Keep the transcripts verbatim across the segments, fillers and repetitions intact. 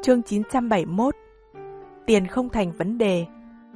Chương chín trăm bảy mươi mốt. Tiền không thành vấn đề.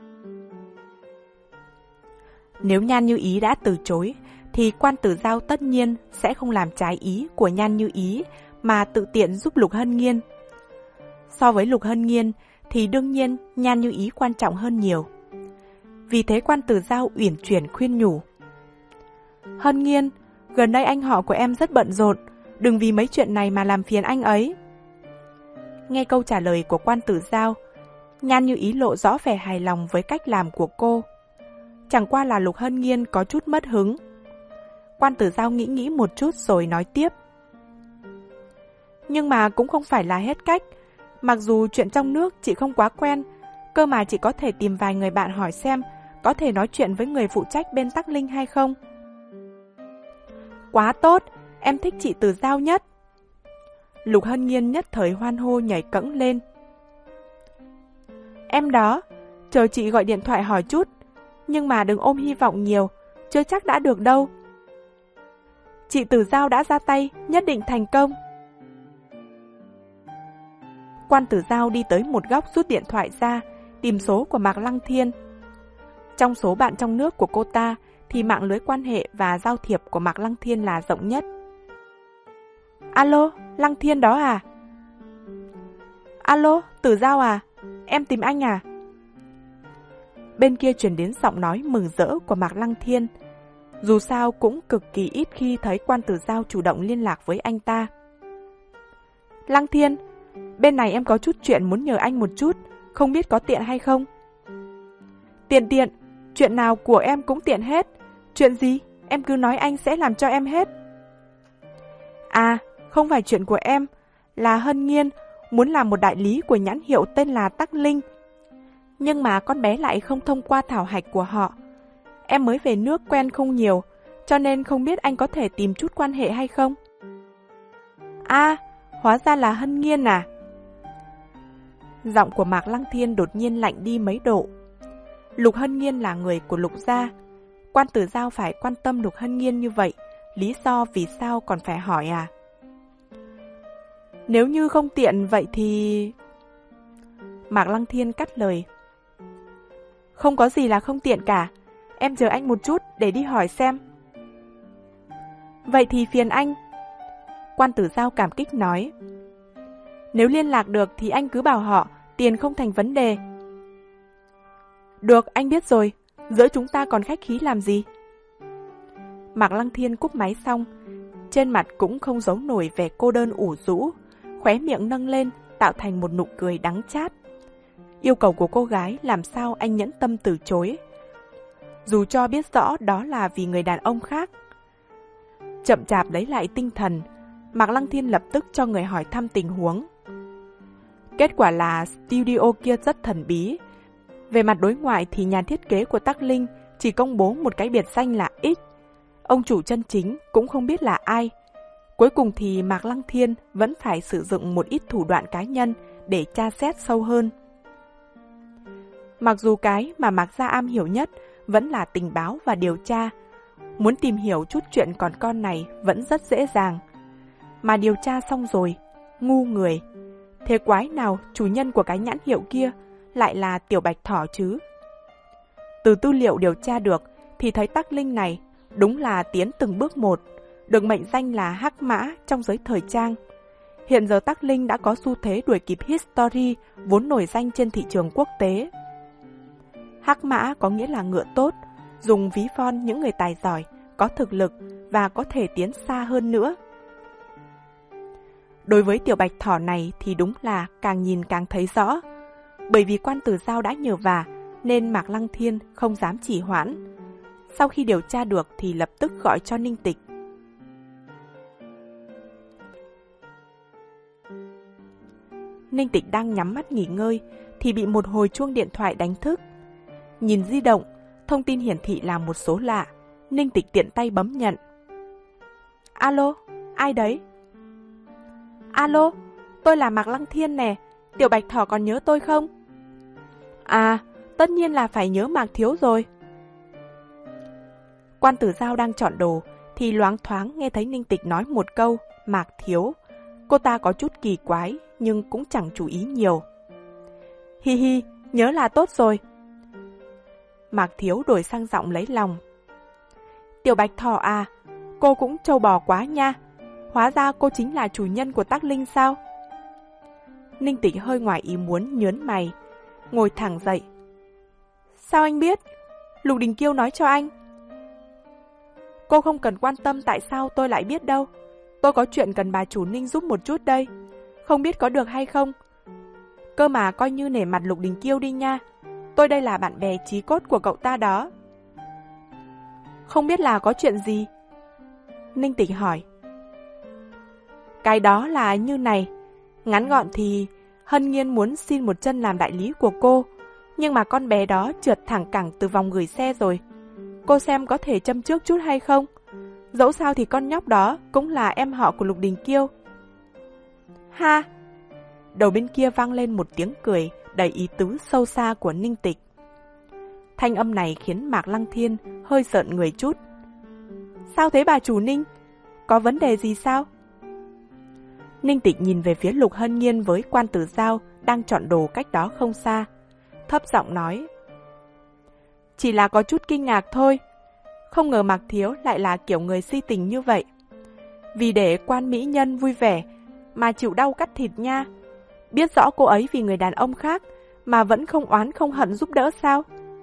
Nếu Nhan Như Ý đã từ chối, thì Quan Tử Giao tất nhiên sẽ không làm trái ý của Nhan Như Ý mà tự tiện giúp Lục Hân Nghiên. So với Lục Hân Nghiên thì đương nhiên Nhan Như Ý quan trọng hơn nhiều. Vì thế Quan Tử Giao uyển chuyển khuyên nhủ: Hân Nghiên, gần đây anh họ của em rất bận rộn, đừng vì mấy chuyện này mà làm phiền anh ấy. Nghe câu trả lời của Quan Tử Giao, Nhan Như Ý lộ rõ vẻ hài lòng với cách làm của cô. Chẳng qua là Lục Hân Nghiên có chút mất hứng. Quan Tử Giao nghĩ nghĩ một chút rồi nói tiếp: Nhưng mà cũng không phải là hết cách. Mặc dù chuyện trong nước chị không quá quen, cơ mà chị có thể tìm vài người bạn hỏi xem có thể nói chuyện với người phụ trách bên Tắc Linh hay không. Quá tốt, em thích chị Tử Giao nhất. Lục Hân Nghiên nhất thời hoan hô nhảy cẫng lên. Em đó, chờ chị gọi điện thoại hỏi chút, nhưng mà đừng ôm hy vọng nhiều, chưa chắc đã được đâu. Chị Tử Giao đã ra tay, nhất định thành công. Quan Tử Giao đi tới một góc rút điện thoại ra, tìm số của Mạc Lăng Thiên. Trong số bạn trong nước của cô ta, thì mạng lưới quan hệ và giao thiệp của Mạc Lăng Thiên là rộng nhất. Alo, Lăng Thiên đó à? Alo, Tử Giao à? Em tìm anh à? Bên kia truyền đến giọng nói mừng rỡ của Mạc Lăng Thiên. Dù sao cũng cực kỳ ít khi thấy Quan Tử Giao chủ động liên lạc với anh ta. Lăng Thiên, bên này em có chút chuyện muốn nhờ anh một chút, không biết có tiện hay không? Tiện tiện, chuyện nào của em cũng tiện hết. Chuyện gì, em cứ nói anh sẽ làm cho em hết. À, không phải chuyện của em, là Hân Nghiên muốn làm một đại lý của nhãn hiệu tên là Tắc Linh. Nhưng mà con bé lại không thông qua thảo hạch của họ. Em mới về nước quen không nhiều, cho nên không biết anh có thể tìm chút quan hệ hay không? À, hóa ra là Hân Nghiên à? Giọng của Mạc Lăng Thiên đột nhiên lạnh đi mấy độ. Lục Hân Nghiên là người của Lục gia. Quan Tử Giao phải quan tâm Lục Hân Nghiên như vậy, lý do vì sao còn phải hỏi à? Nếu như không tiện vậy thì... Mạc Lăng Thiên cắt lời. Không có gì là không tiện cả, em chờ anh một chút để đi hỏi xem. Vậy thì phiền anh. Quan Tử Giao cảm kích nói. Nếu liên lạc được thì anh cứ bảo họ, tiền không thành vấn đề. Được, anh biết rồi, giữa chúng ta còn khách khí làm gì? Mạc Lăng Thiên cúp máy xong, trên mặt cũng không giấu nổi vẻ cô đơn ủ rũ, khóe miệng nâng lên tạo thành một nụ cười đắng chát. Yêu cầu của cô gái làm sao anh nhẫn tâm từ chối, dù cho biết rõ đó là vì người đàn ông khác. Chậm chạp lấy lại tinh thần, Mạc Lăng Thiên lập tức cho người hỏi thăm tình huống. Kết quả là studio kia rất thần bí. Về mặt đối ngoại thì nhà thiết kế của Tắc Linh chỉ công bố một cái biệt danh là X. Ông chủ chân chính cũng không biết là ai. Cuối cùng thì Mạc Lăng Thiên vẫn phải sử dụng một ít thủ đoạn cá nhân để tra xét sâu hơn. Mặc dù cái mà Mạc Gia am hiểu nhất vẫn là tình báo và điều tra, muốn tìm hiểu chút chuyện còn con này vẫn rất dễ dàng. Mà điều tra xong rồi, ngu người. Thế quái nào chủ nhân của cái nhãn hiệu kia lại là Tiểu Bạch Thỏ chứ? Từ tư liệu điều tra được thì thấy Tắc Linh này đúng là tiến từng bước một, được mệnh danh là Hắc Mã trong giới thời trang. Hiện giờ Tắc Linh đã có xu thế đuổi kịp History vốn nổi danh trên thị trường quốc tế. Hắc Mã có nghĩa là ngựa tốt, dùng ví von những người tài giỏi, có thực lực và có thể tiến xa hơn nữa. Đối với Tiểu Bạch Thỏ này thì đúng là càng nhìn càng thấy rõ. Bởi vì Quan Tử Giao đã nhờ vả nên Mạc Lăng Thiên không dám trì hoãn. Sau khi điều tra được thì lập tức gọi cho Ninh Tịch. Ninh Tịch đang nhắm mắt nghỉ ngơi thì bị một hồi chuông điện thoại đánh thức. Nhìn di động, thông tin hiển thị là một số lạ. Ninh Tịch tiện tay bấm nhận. Alo, ai đấy? Alo, tôi là Mạc Lăng Thiên nè, Tiểu Bạch Thỏ còn nhớ tôi không? À, tất nhiên là phải nhớ Mạc Thiếu rồi. Quan Tử Giao đang chọn đồ thì loáng thoáng nghe thấy Ninh Tịch nói một câu Mạc Thiếu. Cô ta có chút kỳ quái, nhưng cũng chẳng chú ý nhiều. Hi hi, nhớ là tốt rồi. Mạc Thiếu đổi sang giọng lấy lòng. Tiểu Bạch Thỏ à, cô cũng trâu bò quá nha. Hóa ra cô chính là chủ nhân của Tắc Linh sao? Ninh Tịch hơi ngoài ý muốn nhớn mày, ngồi thẳng dậy. Sao anh biết? Lục Đình Kiêu nói cho anh. Cô không cần quan tâm tại sao tôi lại biết đâu. Tôi có chuyện cần bà chủ Ninh giúp một chút đây. Không biết có được hay không? Cơ mà coi như nể mặt Lục Đình Kiêu đi nha. Tôi đây là bạn bè chí cốt của cậu ta đó. Không biết là có chuyện gì? Ninh Tịch hỏi. Cái đó là như này. Ngắn gọn thì Hân Nhiên muốn xin một chân làm đại lý của cô, nhưng mà con bé đó trượt thẳng cẳng từ vòng gửi xe rồi. Cô xem có thể châm trước chút hay không? Dẫu sao thì con nhóc đó cũng là em họ của Lục Đình Kiêu. Ha! Đầu bên kia vang lên một tiếng cười đầy ý tứ sâu xa của Ninh Tịch. Thanh âm này khiến Mạc Lăng Thiên hơi sợn người chút. Sao thế bà chủ Ninh? Có vấn đề gì sao? Ninh Tịch nhìn về phía Lục Hân Nhiên với Quan Tử Giao đang chọn đồ cách đó không xa, thấp giọng nói. Chỉ là có chút kinh ngạc thôi. Không ngờ Mạc Thiếu lại là kiểu người si tình như vậy. Vì để Quan mỹ nhân vui vẻ mà chịu đau cắt thịt nha. Biết rõ cô ấy vì người đàn ông khác mà vẫn không oán không hận giúp đỡ sao?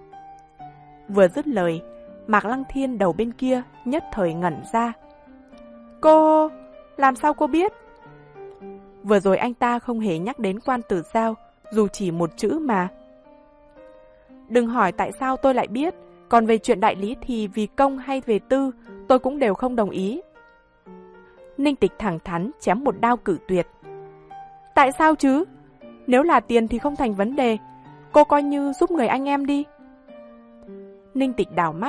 Vừa dứt lời, Mạc Lăng Thiên đầu bên kia nhất thời ngẩn ra. Cô... làm sao cô biết? Vừa rồi anh ta không hề nhắc đến Quan Tử Giao, dù chỉ một chữ mà. Đừng hỏi tại sao tôi lại biết, còn về chuyện đại lý thì vì công hay về tư, tôi cũng đều không đồng ý. Ninh Tịch thẳng thắn chém một đao cự tuyệt. Tại sao chứ? Nếu là tiền thì không thành vấn đề, cô coi như giúp người anh em đi. Ninh Tịch đảo mắt.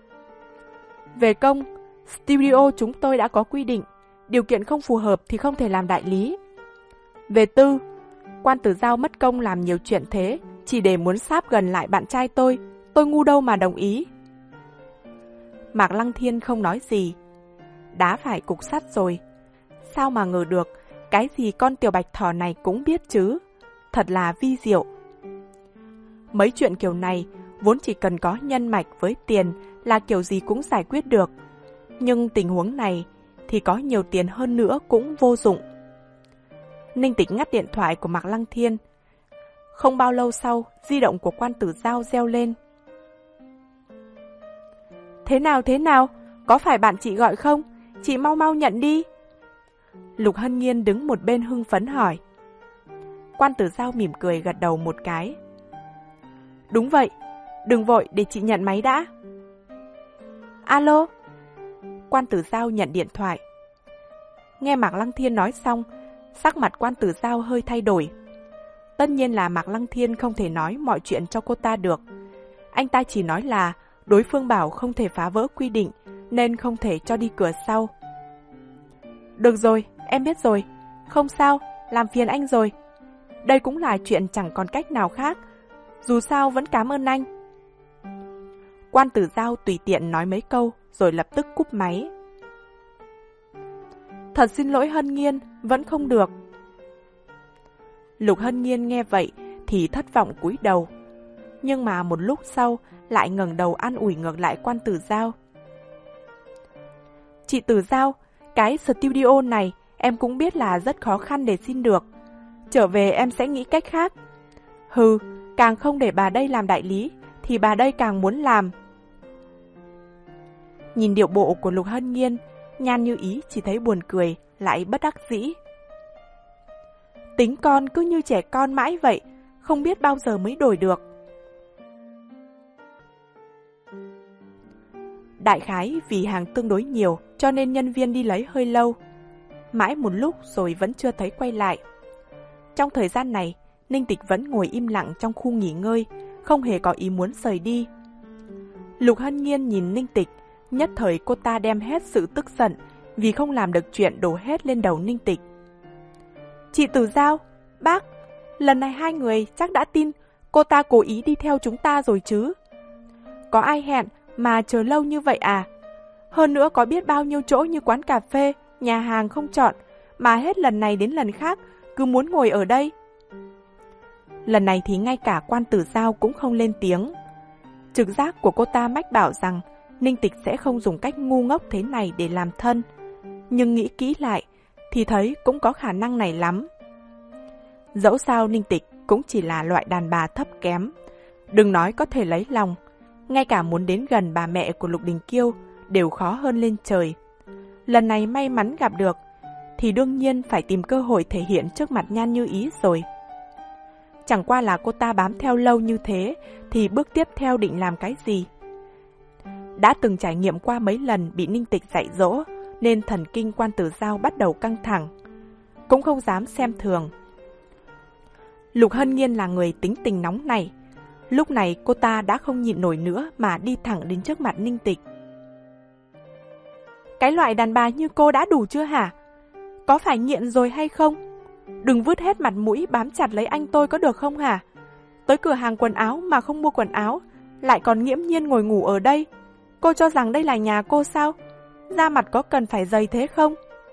Về công, studio chúng tôi đã có quy định, điều kiện không phù hợp thì không thể làm đại lý. Về tư, Quan Tử Giao mất công làm nhiều chuyện thế, chỉ để muốn sáp gần lại bạn trai tôi, tôi ngu đâu mà đồng ý. Mạc Lăng Thiên không nói gì. Đá phải cục sắt rồi. Sao mà ngờ được, cái gì con Tiểu Bạch Thỏ này cũng biết chứ. Thật là vi diệu. Mấy chuyện kiểu này, vốn chỉ cần có nhân mạch với tiền là kiểu gì cũng giải quyết được. Nhưng tình huống này, thì có nhiều tiền hơn nữa cũng vô dụng. Ninh Tịch ngắt điện thoại của Mạc Lăng Thiên. Không bao lâu sau, di động của Quan Tử Giao reo lên. Thế nào thế nào? Có phải bạn chị gọi không? Chị mau mau nhận đi. Lục Hân Nhiên đứng một bên hưng phấn hỏi. Quan Tử Giao mỉm cười gật đầu một cái. Đúng vậy, đừng vội để chị nhận máy đã. Alo? Quan Tử Giao nhận điện thoại. Nghe Mạc Lăng Thiên nói xong, sắc mặt Quan Tử Giao hơi thay đổi. Tất nhiên là Mạc Lăng Thiên không thể nói mọi chuyện cho cô ta được. Anh ta chỉ nói là đối phương bảo không thể phá vỡ quy định, nên không thể cho đi cửa sau. Được rồi, em biết rồi. Không sao, làm phiền anh rồi. Đây cũng là chuyện chẳng còn cách nào khác. Dù sao vẫn cảm ơn anh. Quan Tử Giao tùy tiện nói mấy câu, rồi lập tức cúp máy. Thật xin lỗi Hân Nhiên, vẫn không được. Lục Hân Nhiên nghe vậy thì thất vọng cúi đầu. Nhưng mà một lúc sau lại ngẩng đầu an ủi ngược lại Quan Tử Giao. Chị Tử Giao, cái studio này em cũng biết là rất khó khăn để xin được. Trở về em sẽ nghĩ cách khác. Hừ, càng không để bà đây làm đại lý thì bà đây càng muốn làm. Nhìn điệu bộ của Lục Hân Nhiên, Nhan Như Ý chỉ thấy buồn cười, lại bất đắc dĩ. Tính con cứ như trẻ con mãi vậy, không biết bao giờ mới đổi được. Đại khái vì hàng tương đối nhiều, cho nên nhân viên đi lấy hơi lâu. Mãi một lúc rồi vẫn chưa thấy quay lại. Trong thời gian này, Ninh Tịch vẫn ngồi im lặng trong khu nghỉ ngơi, không hề có ý muốn rời đi. Lục Hân Nhiên nhìn Ninh Tịch, nhất thời cô ta đem hết sự tức giận vì không làm được chuyện đổ hết lên đầu Ninh Tịch. Chị Tử Giao, bác, lần này hai người chắc đã tin cô ta cố ý đi theo chúng ta rồi chứ. Có ai hẹn mà chờ lâu như vậy à? Hơn nữa có biết bao nhiêu chỗ như quán cà phê, nhà hàng không chọn, mà hết lần này đến lần khác cứ muốn ngồi ở đây. Lần này thì ngay cả quan tử Giao cũng không lên tiếng. Trực giác của cô ta mách bảo rằng Ninh Tịch sẽ không dùng cách ngu ngốc thế này để làm thân. Nhưng nghĩ kỹ lại thì thấy cũng có khả năng này lắm. Dẫu sao Ninh Tịch cũng chỉ là loại đàn bà thấp kém. Đừng nói có thể lấy lòng, ngay cả muốn đến gần bà mẹ của Lục Đình Kiêu đều khó hơn lên trời. Lần này may mắn gặp được thì đương nhiên phải tìm cơ hội thể hiện trước mặt Nhan Như Ý rồi. Chẳng qua là cô ta bám theo lâu như thế thì bước tiếp theo định làm cái gì? Đã từng trải nghiệm qua mấy lần bị Ninh Tịch dạy dỗ nên thần kinh quan tử Giao bắt đầu căng thẳng, cũng không dám xem thường. Lục Hân Nhiên là người tính tình nóng này. Lúc này cô ta đã không nhịn nổi nữa mà đi thẳng đến trước mặt Ninh Tịch. Cái loại đàn bà như cô đã đủ chưa hả? Có phải nghiện rồi hay không? Đừng vứt hết mặt mũi bám chặt lấy anh tôi có được không hả? Tới cửa hàng quần áo mà không mua quần áo, lại còn nghiễm nhiên ngồi ngủ ở đây. Cô cho rằng đây là nhà cô sao? Da mặt có cần phải dày thế không?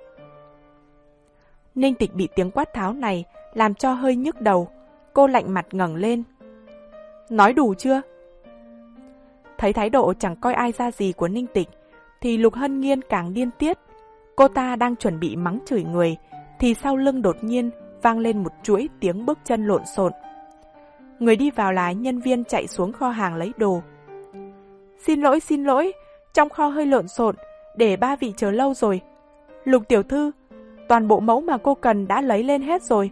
Ninh Tịch bị tiếng quát tháo này làm cho hơi nhức đầu. Cô lạnh mặt ngẩng lên. Nói đủ chưa? Thấy thái độ chẳng coi ai ra gì của Ninh Tịch thì Lục Hân Nhiên càng điên tiết. Cô ta đang chuẩn bị mắng chửi người thì sau lưng đột nhiên vang lên một chuỗi tiếng bước chân lộn xộn. Người đi vào là nhân viên chạy xuống kho hàng lấy đồ. Xin lỗi, xin lỗi, trong kho hơi lộn xộn, để ba vị chờ lâu rồi. Lục tiểu thư, toàn bộ mẫu mà cô cần đã lấy lên hết rồi.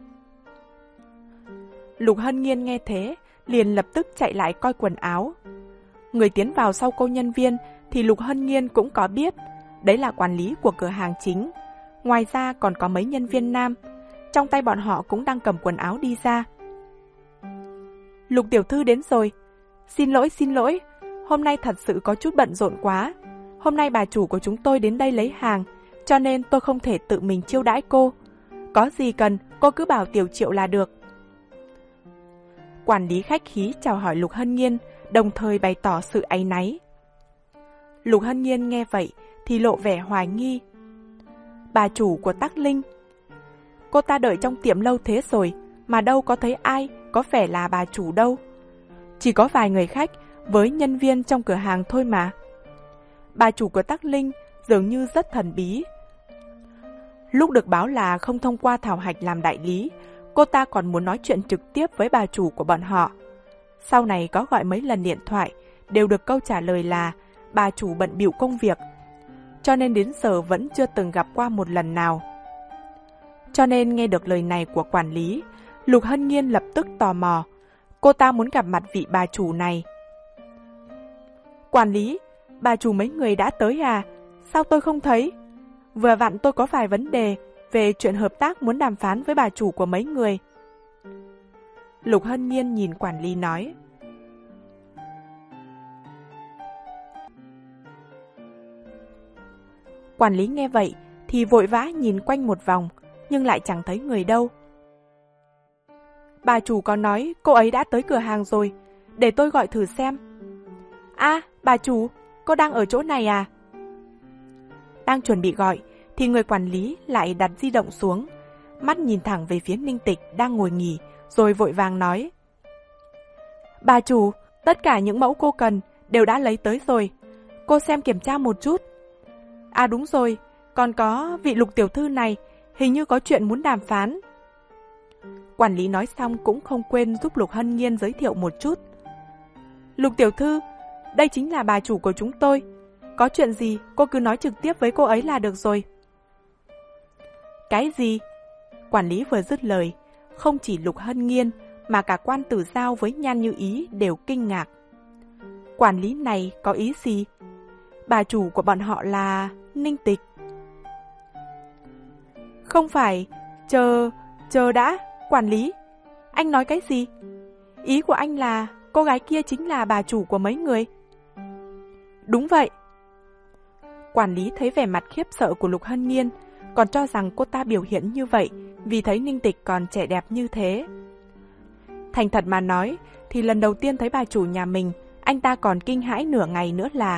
Lục Hân Nhiên nghe thế, liền lập tức chạy lại coi quần áo. Người tiến vào sau cô nhân viên thì Lục Hân Nhiên cũng có biết, đấy là quản lý của cửa hàng chính. Ngoài ra còn có mấy nhân viên nam, trong tay bọn họ cũng đang cầm quần áo đi ra. Lục tiểu thư đến rồi. Xin lỗi, xin lỗi, hôm nay thật sự có chút bận rộn quá. Hôm nay bà chủ của chúng tôi đến đây lấy hàng, cho nên tôi không thể tự mình chiêu đãi cô. Có gì cần, cô cứ bảo Tiểu Triệu là được. Quản lý khách khí chào hỏi Lục Hân Nhiên, đồng thời bày tỏ sự áy náy. Lục Hân Nhiên nghe vậy thì lộ vẻ hoài nghi. Bà chủ của Tắc Linh. Cô ta đợi trong tiệm lâu thế rồi, mà đâu có thấy ai có vẻ là bà chủ đâu. Chỉ có vài người khách với nhân viên trong cửa hàng thôi mà. Bà chủ của Tắc Linh dường như rất thần bí. Lúc được báo là không thông qua Thảo Hạch làm đại lý, cô ta còn muốn nói chuyện trực tiếp với bà chủ của bọn họ. Sau này có gọi mấy lần điện thoại, đều được câu trả lời là bà chủ bận bịu công việc, cho nên đến giờ vẫn chưa từng gặp qua một lần nào. Cho nên nghe được lời này của quản lý, Lục Hân Nhiên lập tức tò mò. Cô ta muốn gặp mặt vị bà chủ này. Quản lý, bà chủ mấy người đã tới à? Sao tôi không thấy? Vừa vặn tôi có vài vấn đề về chuyện hợp tác muốn đàm phán với bà chủ của mấy người. Lục Hân Nhiên nhìn quản lý nói. Quản lý nghe vậy thì vội vã nhìn quanh một vòng, nhưng lại chẳng thấy người đâu. Bà chủ có nói cô ấy đã tới cửa hàng rồi, để tôi gọi thử xem. À, bà chủ, cô đang ở chỗ này à? Đang chuẩn bị gọi thì người quản lý lại đặt di động xuống, mắt nhìn thẳng về phía Ninh Tịch đang ngồi nghỉ, rồi vội vàng nói. Bà chủ, tất cả những mẫu cô cần đều đã lấy tới rồi, cô xem kiểm tra một chút. À đúng rồi, còn có vị Lục tiểu thư này, hình như có chuyện muốn đàm phán. Quản lý nói xong cũng không quên giúp Lục Hân Nhiên giới thiệu một chút. Lục tiểu thư, đây chính là bà chủ của chúng tôi. Có chuyện gì cô cứ nói trực tiếp với cô ấy là được rồi. Cái gì? Quản lý vừa dứt lời, không chỉ Lục Hân Nhiên mà cả quan tử Giao với Nhan Như Ý đều kinh ngạc. Quản lý này có ý gì? Bà chủ của bọn họ là Ninh Tịch. Không phải, chờ, chờ đã, quản lý. Anh nói cái gì? Ý của anh là cô gái kia chính là bà chủ của mấy người. Đúng vậy. Quản lý thấy vẻ mặt khiếp sợ của Lục Hân Nhiên, còn cho rằng cô ta biểu hiện như vậy vì thấy Ninh Tịch còn trẻ đẹp như thế. Thành thật mà nói, thì lần đầu tiên thấy bà chủ nhà mình, anh ta còn kinh hãi nửa ngày nữa là.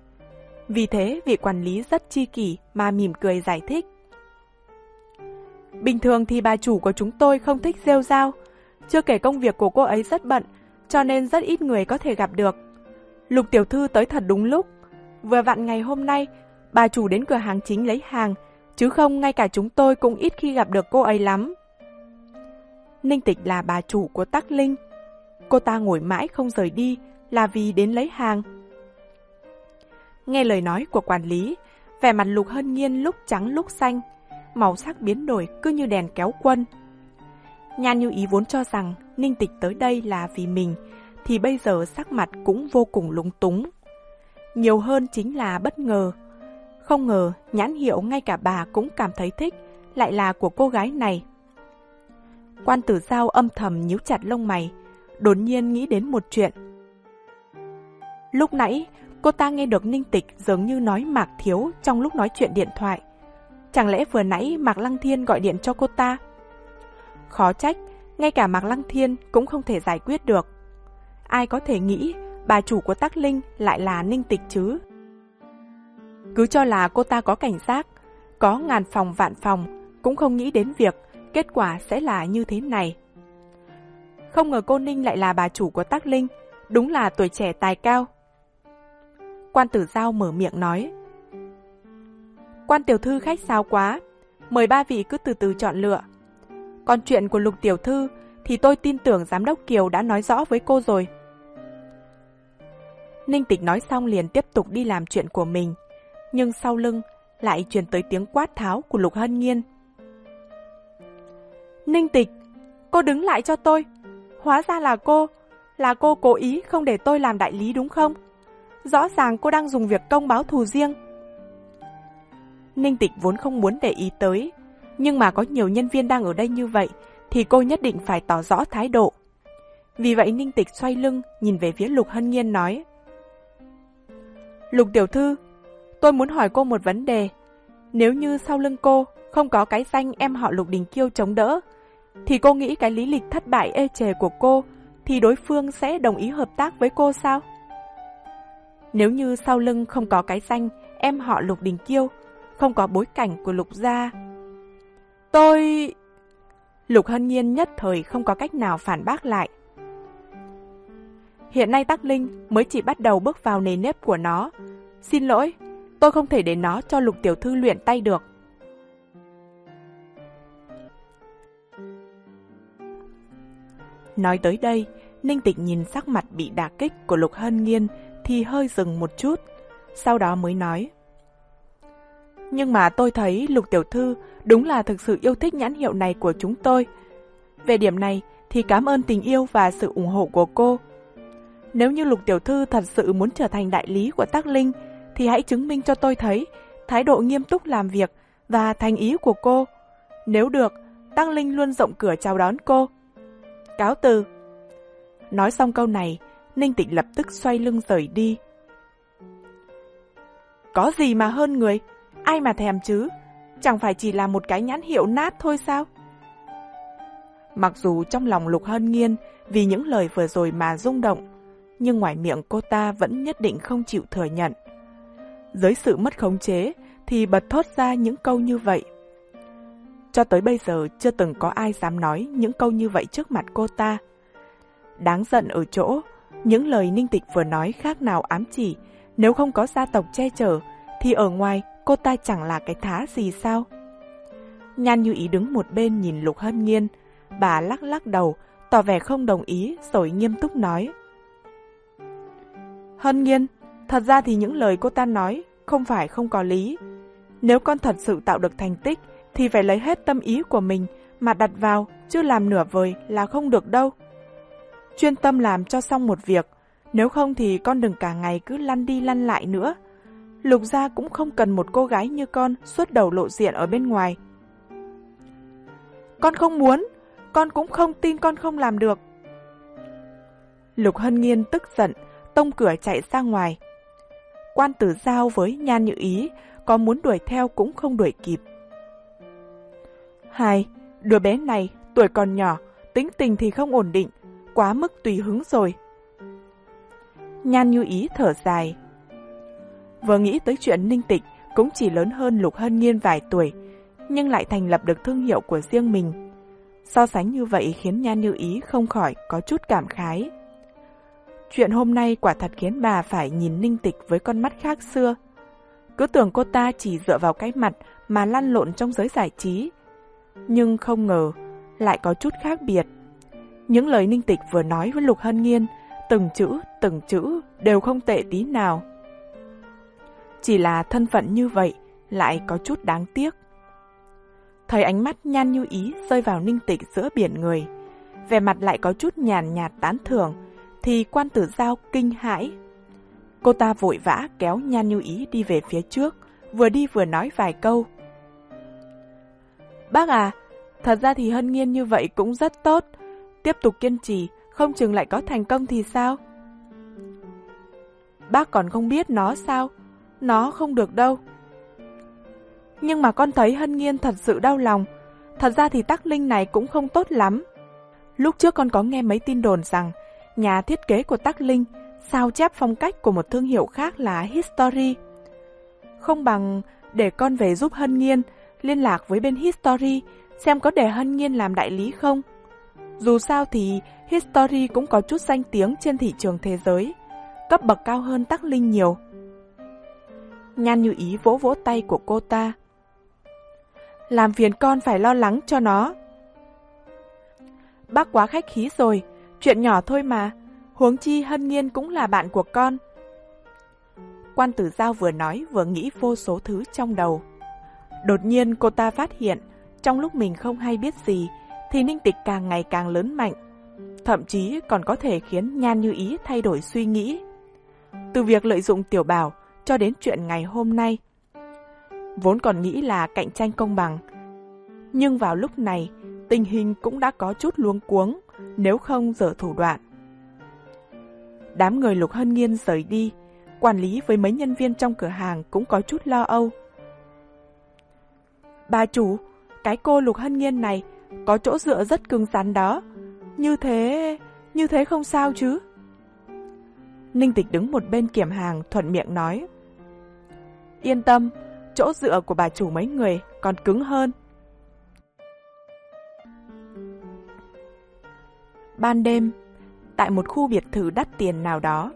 Vì thế, vị quản lý rất chi kỷ mà mỉm cười giải thích. Bình thường thì bà chủ của chúng tôi không thích rêu rao, chưa kể công việc của cô ấy rất bận, cho nên rất ít người có thể gặp được. Lục tiểu thư tới thật đúng lúc. Vừa vặn ngày hôm nay, bà chủ đến cửa hàng chính lấy hàng, chứ không ngay cả chúng tôi cũng ít khi gặp được cô ấy lắm. Ninh Tịch là bà chủ của Tắc Linh. Cô ta ngồi mãi không rời đi là vì đến lấy hàng. Nghe lời nói của quản lý, vẻ mặt Lục Hân Nhiên lúc trắng lúc xanh, màu sắc biến đổi cứ như đèn kéo quân. Nhan Như Ý vốn cho rằng Ninh Tịch tới đây là vì mình, thì bây giờ sắc mặt cũng vô cùng lúng túng. Nhiều hơn chính là bất ngờ. Không ngờ nhãn hiệu ngay cả bà cũng cảm thấy thích, lại là của cô gái này. Quan Tử Giao âm thầm nhíu chặt lông mày, đột nhiên nghĩ đến một chuyện. Lúc nãy, cô ta nghe được Ninh Tịch giống như nói Mạc Thiếu trong lúc nói chuyện điện thoại. Chẳng lẽ vừa nãy Mạc Lăng Thiên gọi điện cho cô ta? Khó trách, ngay cả Mạc Lăng Thiên cũng không thể giải quyết được. Ai có thể nghĩ bà chủ của Tắc Linh lại là Ninh Tịch chứ? Cứ cho là cô ta có cảnh giác, có ngàn phòng vạn phòng, cũng không nghĩ đến việc kết quả sẽ là như thế này. Không ngờ cô Ninh lại là bà chủ của Tắc Linh, đúng là tuổi trẻ tài cao. Quan Tử Giao mở miệng nói. Quan tiểu thư khách sáo quá, mời ba vị cứ từ từ chọn lựa. Còn chuyện của Lục tiểu thư thì tôi tin tưởng giám đốc Kiều đã nói rõ với cô rồi. Ninh Tịch nói xong liền tiếp tục đi làm chuyện của mình, nhưng sau lưng lại truyền tới tiếng quát tháo của Lục Hân Nhiên. Ninh Tịch, cô đứng lại cho tôi. Hóa ra là cô, là cô cố ý không để tôi làm đại lý đúng không? Rõ ràng cô đang dùng việc công báo thù riêng. Ninh Tịch vốn không muốn để ý tới, nhưng mà có nhiều nhân viên đang ở đây như vậy, thì cô nhất định phải tỏ rõ thái độ. Vì vậy Ninh Tịch xoay lưng, nhìn về phía Lục Hân Nhiên nói. Lục tiểu thư, tôi muốn hỏi cô một vấn đề. Nếu như sau lưng cô không có cái danh em họ Lục Đình Kiêu chống đỡ, thì cô nghĩ cái lý lịch thất bại ê chề của cô thì đối phương sẽ đồng ý hợp tác với cô sao? Nếu như sau lưng không có cái danh em họ Lục Đình Kiêu, không có bối cảnh của Lục gia, tôi... Lục Hân Nhiên nhất thời không có cách nào phản bác lại. Hiện nay Tắc Linh mới chỉ bắt đầu bước vào nề nếp của nó. Xin lỗi, tôi không thể để nó cho Lục tiểu thư luyện tay được. Nói tới đây, Ninh Tịch nhìn sắc mặt bị đả kích của Lục Hân Nhiên thì hơi dừng một chút, sau đó mới nói. Nhưng mà tôi thấy Lục tiểu thư đúng là thực sự yêu thích nhãn hiệu này của chúng tôi. Về điểm này thì cảm ơn tình yêu và sự ủng hộ của cô. Nếu như Lục tiểu thư thật sự muốn trở thành đại lý của Tắc Linh, thì hãy chứng minh cho tôi thấy thái độ nghiêm túc làm việc và thành ý của cô. Nếu được, Tắc Linh luôn rộng cửa chào đón cô. Cáo từ. Nói xong câu này, Ninh Tịch lập tức xoay lưng rời đi. Có gì mà hơn người, ai mà thèm chứ, chẳng phải chỉ là một cái nhãn hiệu nát thôi sao? Mặc dù trong lòng Lục Hân Nhiên vì những lời vừa rồi mà rung động, nhưng ngoài miệng cô ta vẫn nhất định không chịu thừa nhận. Dưới sự mất khống chế thì bật thốt ra những câu như vậy. Cho tới bây giờ chưa từng có ai dám nói những câu như vậy trước mặt cô ta. Đáng giận ở chỗ, những lời Ninh Tịch vừa nói khác nào ám chỉ, nếu không có gia tộc che chở, thì ở ngoài cô ta chẳng là cái thá gì sao? Nhan Như Ý đứng một bên nhìn Lục Hân Nhiên, bà lắc lắc đầu, tỏ vẻ không đồng ý rồi nghiêm túc nói. Hân Nhiên, thật ra thì những lời cô ta nói không phải không có lý. Nếu con thật sự tạo được thành tích, thì phải lấy hết tâm ý của mình mà đặt vào, chứ làm nửa vời là không được đâu. Chuyên tâm làm cho xong một việc, nếu không thì con đừng cả ngày cứ lăn đi lăn lại nữa. Lục gia cũng không cần một cô gái như con suốt đầu lộ diện ở bên ngoài. Con không muốn, con cũng không tin con không làm được. Lục Hân Nhiên tức giận, tông cửa chạy ra ngoài. Quan Tử Giao với Nhan Như Ý có muốn đuổi theo cũng không đuổi kịp. Hai, đứa bé này tuổi còn nhỏ, tính tình thì không ổn định, quá mức tùy hứng rồi. Nhan Như Ý thở dài. Vừa nghĩ tới chuyện Ninh Tịch cũng chỉ lớn hơn Lục Hân Nhiên vài tuổi, nhưng lại thành lập được thương hiệu của riêng mình. So sánh như vậy khiến Nhan Như Ý không khỏi có chút cảm khái. Chuyện hôm nay quả thật khiến bà phải nhìn Ninh Tịch với con mắt khác xưa. Cứ tưởng cô ta chỉ dựa vào cái mặt mà lăn lộn trong giới giải trí. Nhưng không ngờ, lại có chút khác biệt. Những lời Ninh Tịch vừa nói với Lục Hân Nghiên, từng chữ, từng chữ đều không tệ tí nào. Chỉ là thân phận như vậy lại có chút đáng tiếc. Thấy ánh mắt Nhan Như Ý rơi vào Ninh Tịch giữa biển người, vẻ mặt lại có chút nhàn nhạt tán thưởng, thì Quan Tử Giao kinh hãi. Cô ta vội vã kéo Nhan Như Ý đi về phía trước, vừa đi vừa nói vài câu. Bác à, thật ra thì Hân Nghiên như vậy cũng rất tốt. Tiếp tục kiên trì, không chừng lại có thành công thì sao? Bác còn không biết nó sao? Nó không được đâu. Nhưng mà con thấy Hân Nghiên thật sự đau lòng. Thật ra thì Tắc Linh này cũng không tốt lắm. Lúc trước con có nghe mấy tin đồn rằng nhà thiết kế của Tắc Linh sao chép phong cách của một thương hiệu khác là History. Không bằng để con về giúp Hân Nghiên liên lạc với bên History xem có để Hân Nghiên làm đại lý không. Dù sao thì History cũng có chút danh tiếng trên thị trường thế giới, cấp bậc cao hơn Tắc Linh nhiều. Nhan Như Ý vỗ vỗ tay của cô ta. Làm phiền con phải lo lắng cho nó. Bác quá khách khí rồi, chuyện nhỏ thôi mà, huống chi Hân Nghiên cũng là bạn của con. Quan Tử Giao vừa nói vừa nghĩ vô số thứ trong đầu. Đột nhiên cô ta phát hiện, trong lúc mình không hay biết gì, thì Ninh Tịch càng ngày càng lớn mạnh, thậm chí còn có thể khiến Nhan Như Ý thay đổi suy nghĩ. Từ việc lợi dụng Tiểu Bảo cho đến chuyện ngày hôm nay. Vốn còn nghĩ là cạnh tranh công bằng, nhưng vào lúc này, tình hình cũng đã có chút luống cuống, nếu không giở thủ đoạn. Đám người Lục Hân Nghiên rời đi, quản lý với mấy nhân viên trong cửa hàng cũng có chút lo âu. Bà chủ, cái cô Lục Hân Nghiên này có chỗ dựa rất cứng rắn đó. Như thế, như thế không sao chứ? Ninh Tịch đứng một bên kiểm hàng thuận miệng nói. Yên tâm, chỗ dựa của bà chủ mấy người còn cứng hơn. Ban đêm, tại một khu biệt thự đắt tiền nào đó.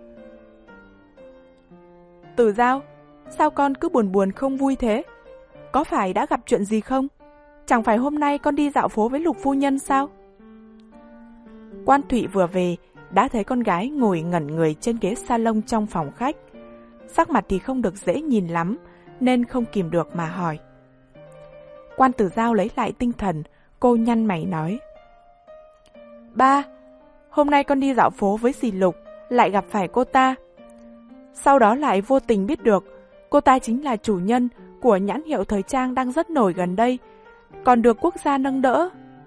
Tử Giao, sao con cứ buồn buồn không vui thế? Có phải đã gặp chuyện gì không? Chẳng phải hôm nay con đi dạo phố với Lục phu nhân sao? Quan Thụy vừa về, đã thấy con gái ngồi ngẩn người trên ghế salon trong phòng khách. Sắc mặt thì không được dễ nhìn lắm, nên không kìm được mà hỏi. Quan Tử Giao lấy lại tinh thần, cô nhăn mày nói. Ba, hôm nay con đi dạo phố với dì Lục, lại gặp phải cô ta. Sau đó lại vô tình biết được, cô ta chính là chủ nhân của nhãn hiệu thời trang đang rất nổi gần đây, còn được quốc gia nâng đỡ.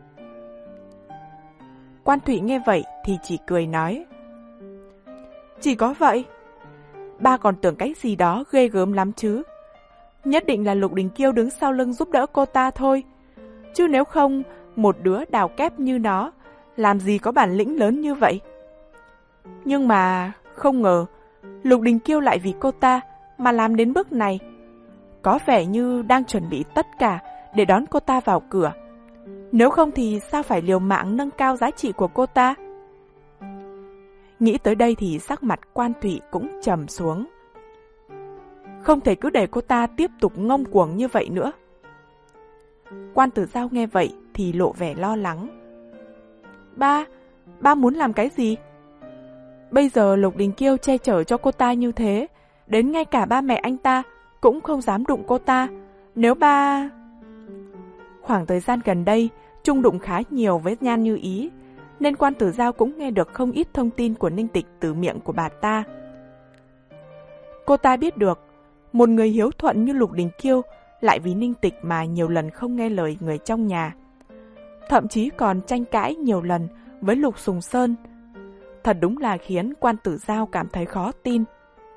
Quan Thụy nghe vậy thì chỉ cười nói. Chỉ có vậy? Ba còn tưởng cái gì đó ghê gớm lắm chứ. Nhất định là Lục Đình Kiêu đứng sau lưng giúp đỡ cô ta thôi. Chứ nếu không, một đứa đào kép như nó, làm gì có bản lĩnh lớn như vậy. Nhưng mà không ngờ, Lục Đình Kiêu lại vì cô ta mà làm đến bước này. Có vẻ như đang chuẩn bị tất cả để đón cô ta vào cửa. Nếu không thì sao phải liều mạng nâng cao giá trị của cô ta? Nghĩ tới đây thì sắc mặt Quan Thụy cũng trầm xuống. Không thể cứ để cô ta tiếp tục ngông cuồng như vậy nữa. Quan Tử Giao nghe vậy thì lộ vẻ lo lắng. Ba, ba muốn làm cái gì? Bây giờ Lục Đình Kiêu che chở cho cô ta như thế, đến ngay cả ba mẹ anh ta cũng không dám đụng cô ta. Nếu ba... Khoảng thời gian gần đây, chung đụng khá nhiều với Nhan Như Ý, nên Quan Tử Giao cũng nghe được không ít thông tin của Ninh Tịch từ miệng của bà ta. Cô ta biết được, một người hiếu thuận như Lục Đình Kiêu lại vì Ninh Tịch mà nhiều lần không nghe lời người trong nhà. Thậm chí còn tranh cãi nhiều lần với Lục Sùng Sơn. Thật đúng là khiến Quan Tử Giao cảm thấy khó tin.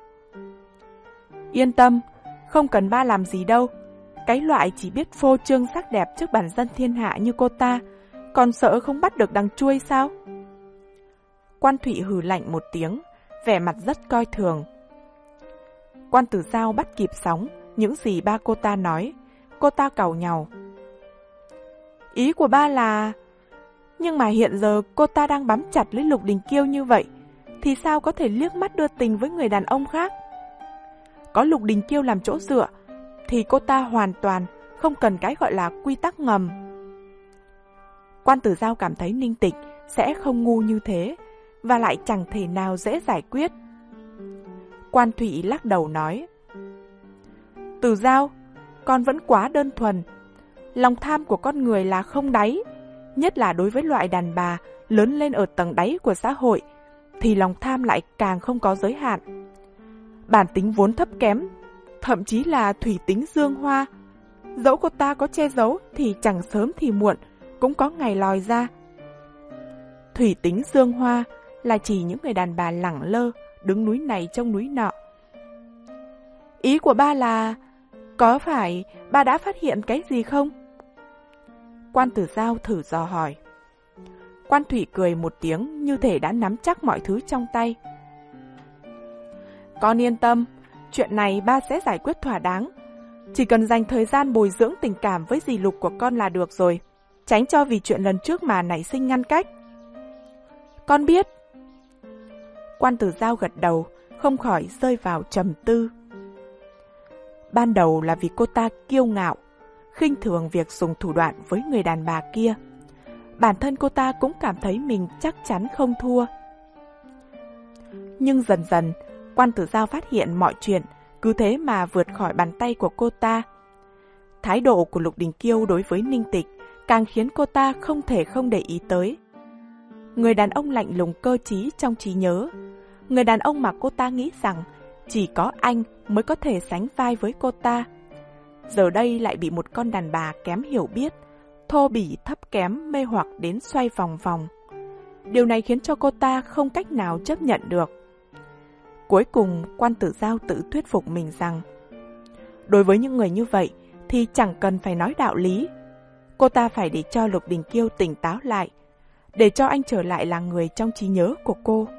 Yên tâm, không cần ba làm gì đâu. Cái loại chỉ biết phô trương sắc đẹp trước bản dân thiên hạ như cô ta, còn sợ không bắt được đằng chuôi sao? Quan Thụy hừ lạnh một tiếng, vẻ mặt rất coi thường. Quan Tử Giao bắt kịp sóng những gì ba cô ta nói. Cô ta càu nhàu. Ý của ba là... Nhưng mà hiện giờ cô ta đang bám chặt lấy Lục Đình Kiêu như vậy, thì sao có thể liếc mắt đưa tình với người đàn ông khác? Có Lục Đình Kiêu làm chỗ dựa, thì cô ta hoàn toàn không cần cái gọi là quy tắc ngầm. Quan Tử Giao cảm thấy Ninh Tịch sẽ không ngu như thế, và lại chẳng thể nào dễ giải quyết. Quan Thụy lắc đầu nói, Tử Giao, con vẫn quá đơn thuần. Lòng tham của con người là không đáy, nhất là đối với loại đàn bà lớn lên ở tầng đáy của xã hội, thì lòng tham lại càng không có giới hạn. Bản tính vốn thấp kém, thậm chí là thủy tính dương hoa, dẫu cô ta có che giấu thì chẳng sớm thì muộn cũng có ngày lòi ra. Thủy tính dương hoa là chỉ những người đàn bà lẳng lơ, đứng núi này trông núi nọ. Ý của ba là, có phải ba đã phát hiện cái gì không? Quan Tử Giao thử dò hỏi. Quan Thụy cười một tiếng như thể đã nắm chắc mọi thứ trong tay. Con yên tâm, chuyện này ba sẽ giải quyết thỏa đáng. Chỉ cần dành thời gian bồi dưỡng tình cảm với dì Lục của con là được rồi, tránh cho vì chuyện lần trước mà nảy sinh ngăn cách. Con biết. Quan Tử Giao gật đầu, không khỏi rơi vào trầm tư. Ban đầu là vì cô ta kiêu ngạo, khinh thường việc dùng thủ đoạn với người đàn bà kia. Bản thân cô ta cũng cảm thấy mình chắc chắn không thua. Nhưng dần dần, Quan Tử Giao phát hiện mọi chuyện cứ thế mà vượt khỏi bàn tay của cô ta. Thái độ của Lục Đình Kiêu đối với Ninh Tịch càng khiến cô ta không thể không để ý tới. Người đàn ông lạnh lùng cơ trí trong trí nhớ, người đàn ông mà cô ta nghĩ rằng chỉ có anh mới có thể sánh vai với cô ta, giờ đây lại bị một con đàn bà kém hiểu biết, thô bỉ thấp kém mê hoặc đến xoay vòng vòng. Điều này khiến cho cô ta không cách nào chấp nhận được. Cuối cùng, Quan Tử Giao tự thuyết phục mình rằng đối với những người như vậy thì chẳng cần phải nói đạo lý. Cô ta phải để cho Lục Đình Kiêu tỉnh táo lại, để cho anh trở lại là người trong trí nhớ của cô.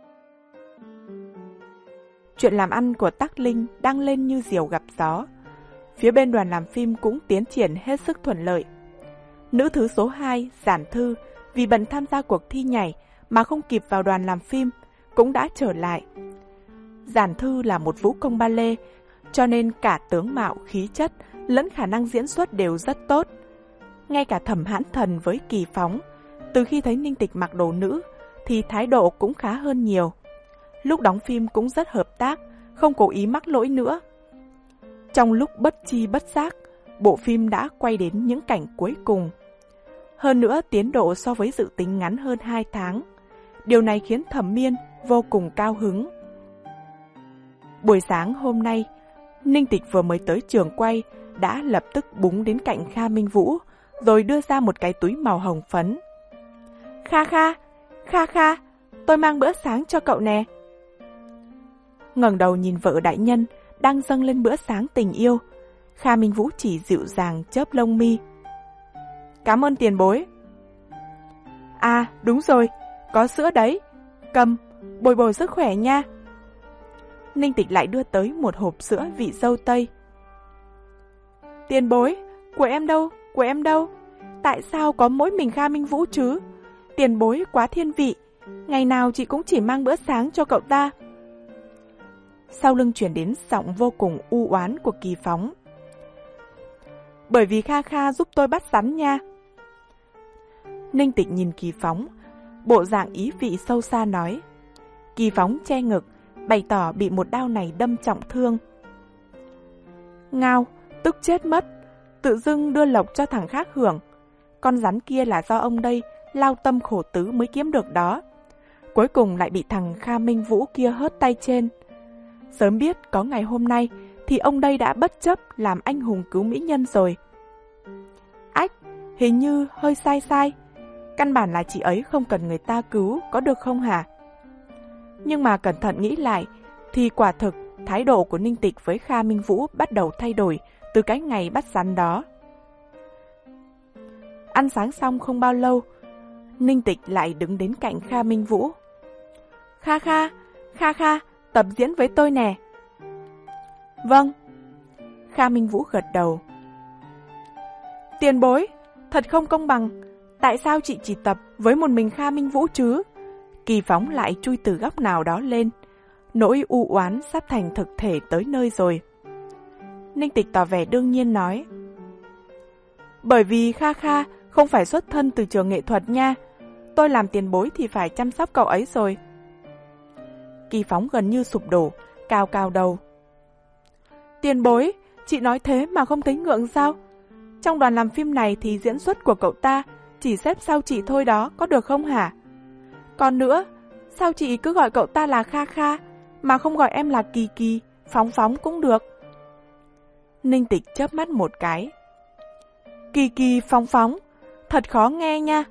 Chuyện làm ăn của Tắc Linh đang lên như diều gặp gió. Phía bên đoàn làm phim cũng tiến triển hết sức thuận lợi. Nữ thứ số hai, Giản Thư, vì bận tham gia cuộc thi nhảy mà không kịp vào đoàn làm phim, cũng đã trở lại. Giản Thư là một vũ công ba lê, cho nên cả tướng mạo, khí chất lẫn khả năng diễn xuất đều rất tốt. Ngay cả Thẩm Hãn Thần với Kỳ Phóng, từ khi thấy Ninh Tịch mặc đồ nữ thì thái độ cũng khá hơn nhiều. Lúc đóng phim cũng rất hợp tác, không cố ý mắc lỗi nữa. Trong lúc bất chi bất giác, bộ phim đã quay đến những cảnh cuối cùng. Hơn nữa, tiến độ so với dự tính ngắn hơn hai tháng. Điều này khiến Thẩm Miên vô cùng cao hứng. Buổi sáng hôm nay, Ninh Tịch vừa mới tới trường quay, đã lập tức búng đến cạnh Kha Minh Vũ, rồi đưa ra một cái túi màu hồng phấn. Kha Kha, Kha Kha, tôi mang bữa sáng cho cậu nè. Ngẩng đầu nhìn vợ đại nhân đang dâng lên bữa sáng tình yêu, Kha Minh Vũ chỉ dịu dàng chớp lông mi. Cảm ơn tiền bối. À đúng rồi, có sữa đấy, cầm, bồi bồi sức khỏe nha. Ninh Tịch lại đưa tới một hộp sữa vị dâu tây. Tiền bối, của em đâu, của em đâu? Tại sao có mỗi mình Kha Minh Vũ chứ? Tiền bối quá thiên vị, ngày nào chị cũng chỉ mang bữa sáng cho cậu ta. Sau lưng chuyển đến giọng vô cùng u oán của Kỳ Phóng. Bởi vì Kha Kha giúp tôi bắt rắn nha. Ninh Tịch nhìn Kỳ Phóng, bộ dạng ý vị sâu xa nói. Kỳ Phóng che ngực, bày tỏ bị một đao này đâm trọng thương. Ngao, tức chết mất, tự dưng đưa lộc cho thằng khác hưởng. Con rắn kia là do ông đây lao tâm khổ tứ mới kiếm được đó. Cuối cùng lại bị thằng Kha Minh Vũ kia hớt tay trên. Sớm biết có ngày hôm nay thì ông đây đã bất chấp làm anh hùng cứu mỹ nhân rồi. Ách, hình như hơi sai sai. Căn bản là chị ấy không cần người ta cứu, có được không hả? Nhưng mà cẩn thận nghĩ lại, thì quả thực thái độ của Ninh Tịch với Kha Minh Vũ bắt đầu thay đổi từ cái ngày bắt rắn đó. Ăn sáng xong không bao lâu, Ninh Tịch lại đứng đến cạnh Kha Minh Vũ. Kha Kha, Kha Kha, tập diễn với tôi nè. Vâng. Kha Minh Vũ gật đầu. Tiền bối, Thật không công bằng. Tại sao chị chỉ tập với một mình Kha Minh Vũ chứ? Kỳ Phóng lại chui từ góc nào đó lên. Nỗi u oán sắp thành thực thể tới nơi rồi. Ninh Tịch tỏ vẻ đương nhiên nói. Bởi vì Kha Kha không phải xuất thân từ trường nghệ thuật nha. Tôi làm tiền bối thì phải chăm sóc cậu ấy rồi. Kỳ Phóng gần như sụp đổ, cao cao đầu. Tiền bối, chị nói thế mà không thấy ngượng sao? Trong đoàn làm phim này thì diễn xuất của cậu ta chỉ xếp sau chị thôi đó, có được không hả? Còn nữa, sao chị cứ gọi cậu ta là Kha Kha, mà không gọi em là Kỳ Kỳ, Phóng Phóng cũng được? Ninh Tịch chớp mắt một cái. Kỳ Kỳ, Phóng Phóng, thật khó nghe nha.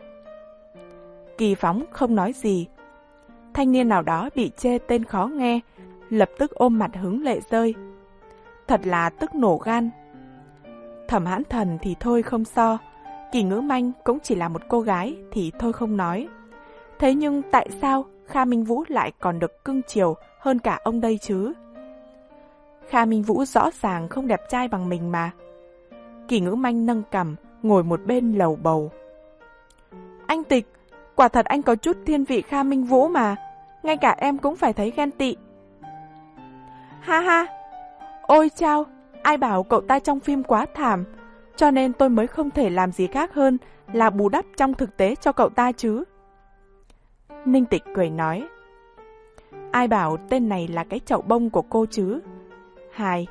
Kỳ Phóng không nói gì. Thanh niên nào đó bị chê tên khó nghe, lập tức ôm mặt hứng lệ rơi. Thật là tức nổ gan. Thẩm Hãn Thần thì thôi không so, Kỳ Ngữ Manh cũng chỉ là một cô gái thì thôi không nói. Thế nhưng tại sao Kha Minh Vũ lại còn được cưng chiều hơn cả ông đây chứ? Kha Minh Vũ rõ ràng không đẹp trai bằng mình mà. Kỳ Ngữ Manh nâng cằm, ngồi một bên lầu bầu. Anh Tịch, quả thật anh có chút thiên vị Kha Minh Vũ mà, ngay cả em cũng phải thấy ghen tị. Ha ha, ôi chao, ai bảo cậu ta trong phim quá thảm, cho nên tôi mới không thể làm gì khác hơn là bù đắp trong thực tế cho cậu ta chứ. Ninh Tịch cười nói. Ai bảo tên này là cái chậu bông của cô chứ? Hài.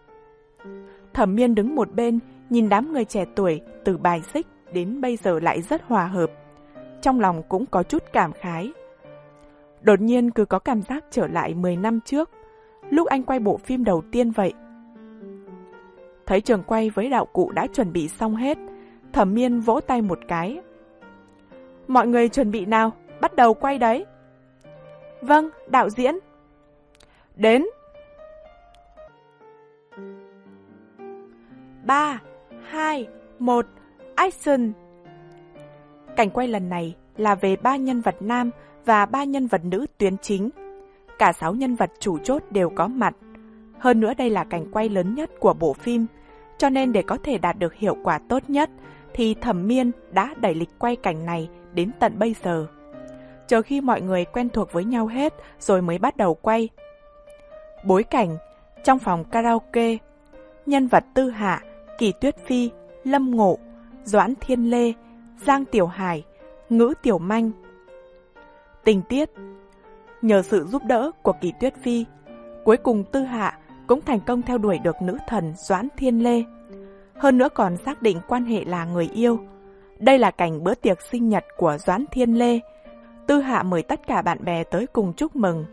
Thẩm Miên đứng một bên, nhìn đám người trẻ tuổi từ bài xích đến bây giờ lại rất hòa hợp. Trong lòng cũng có chút cảm khái. Đột nhiên cứ có cảm giác trở lại mười năm trước, lúc anh quay bộ phim đầu tiên vậy. Thấy trường quay với đạo cụ đã chuẩn bị xong hết, Thẩm Miên vỗ tay một cái. Mọi người chuẩn bị nào, bắt đầu quay đấy. Vâng, đạo diễn. Đến. ba, hai, một, action. Cảnh quay lần này là về ba nhân vật nam và ba nhân vật nữ tuyến chính. Cả sáu nhân vật chủ chốt đều có mặt. Hơn nữa đây là cảnh quay lớn nhất của bộ phim, cho nên để có thể đạt được hiệu quả tốt nhất thì Thẩm Miên đã đẩy lịch quay cảnh này đến tận bây giờ. Chờ khi mọi người quen thuộc với nhau hết rồi mới bắt đầu quay. Bối cảnh, trong phòng karaoke, nhân vật Tư Hạ, Kỳ Tuyết Phi, Lâm Ngộ, Doãn Thiên Lê, Giang Tiểu Hải, Ngữ Tiểu Manh. Tình tiết, nhờ sự giúp đỡ của Kỳ Tuyết Phi, cuối cùng Tư Hạ cũng thành công theo đuổi được nữ thần Doãn Thiên Lê. Hơn nữa còn xác định quan hệ là người yêu. Đây là cảnh bữa tiệc sinh nhật của Doãn Thiên Lê. Tư Hạ mời tất cả bạn bè tới cùng chúc mừng.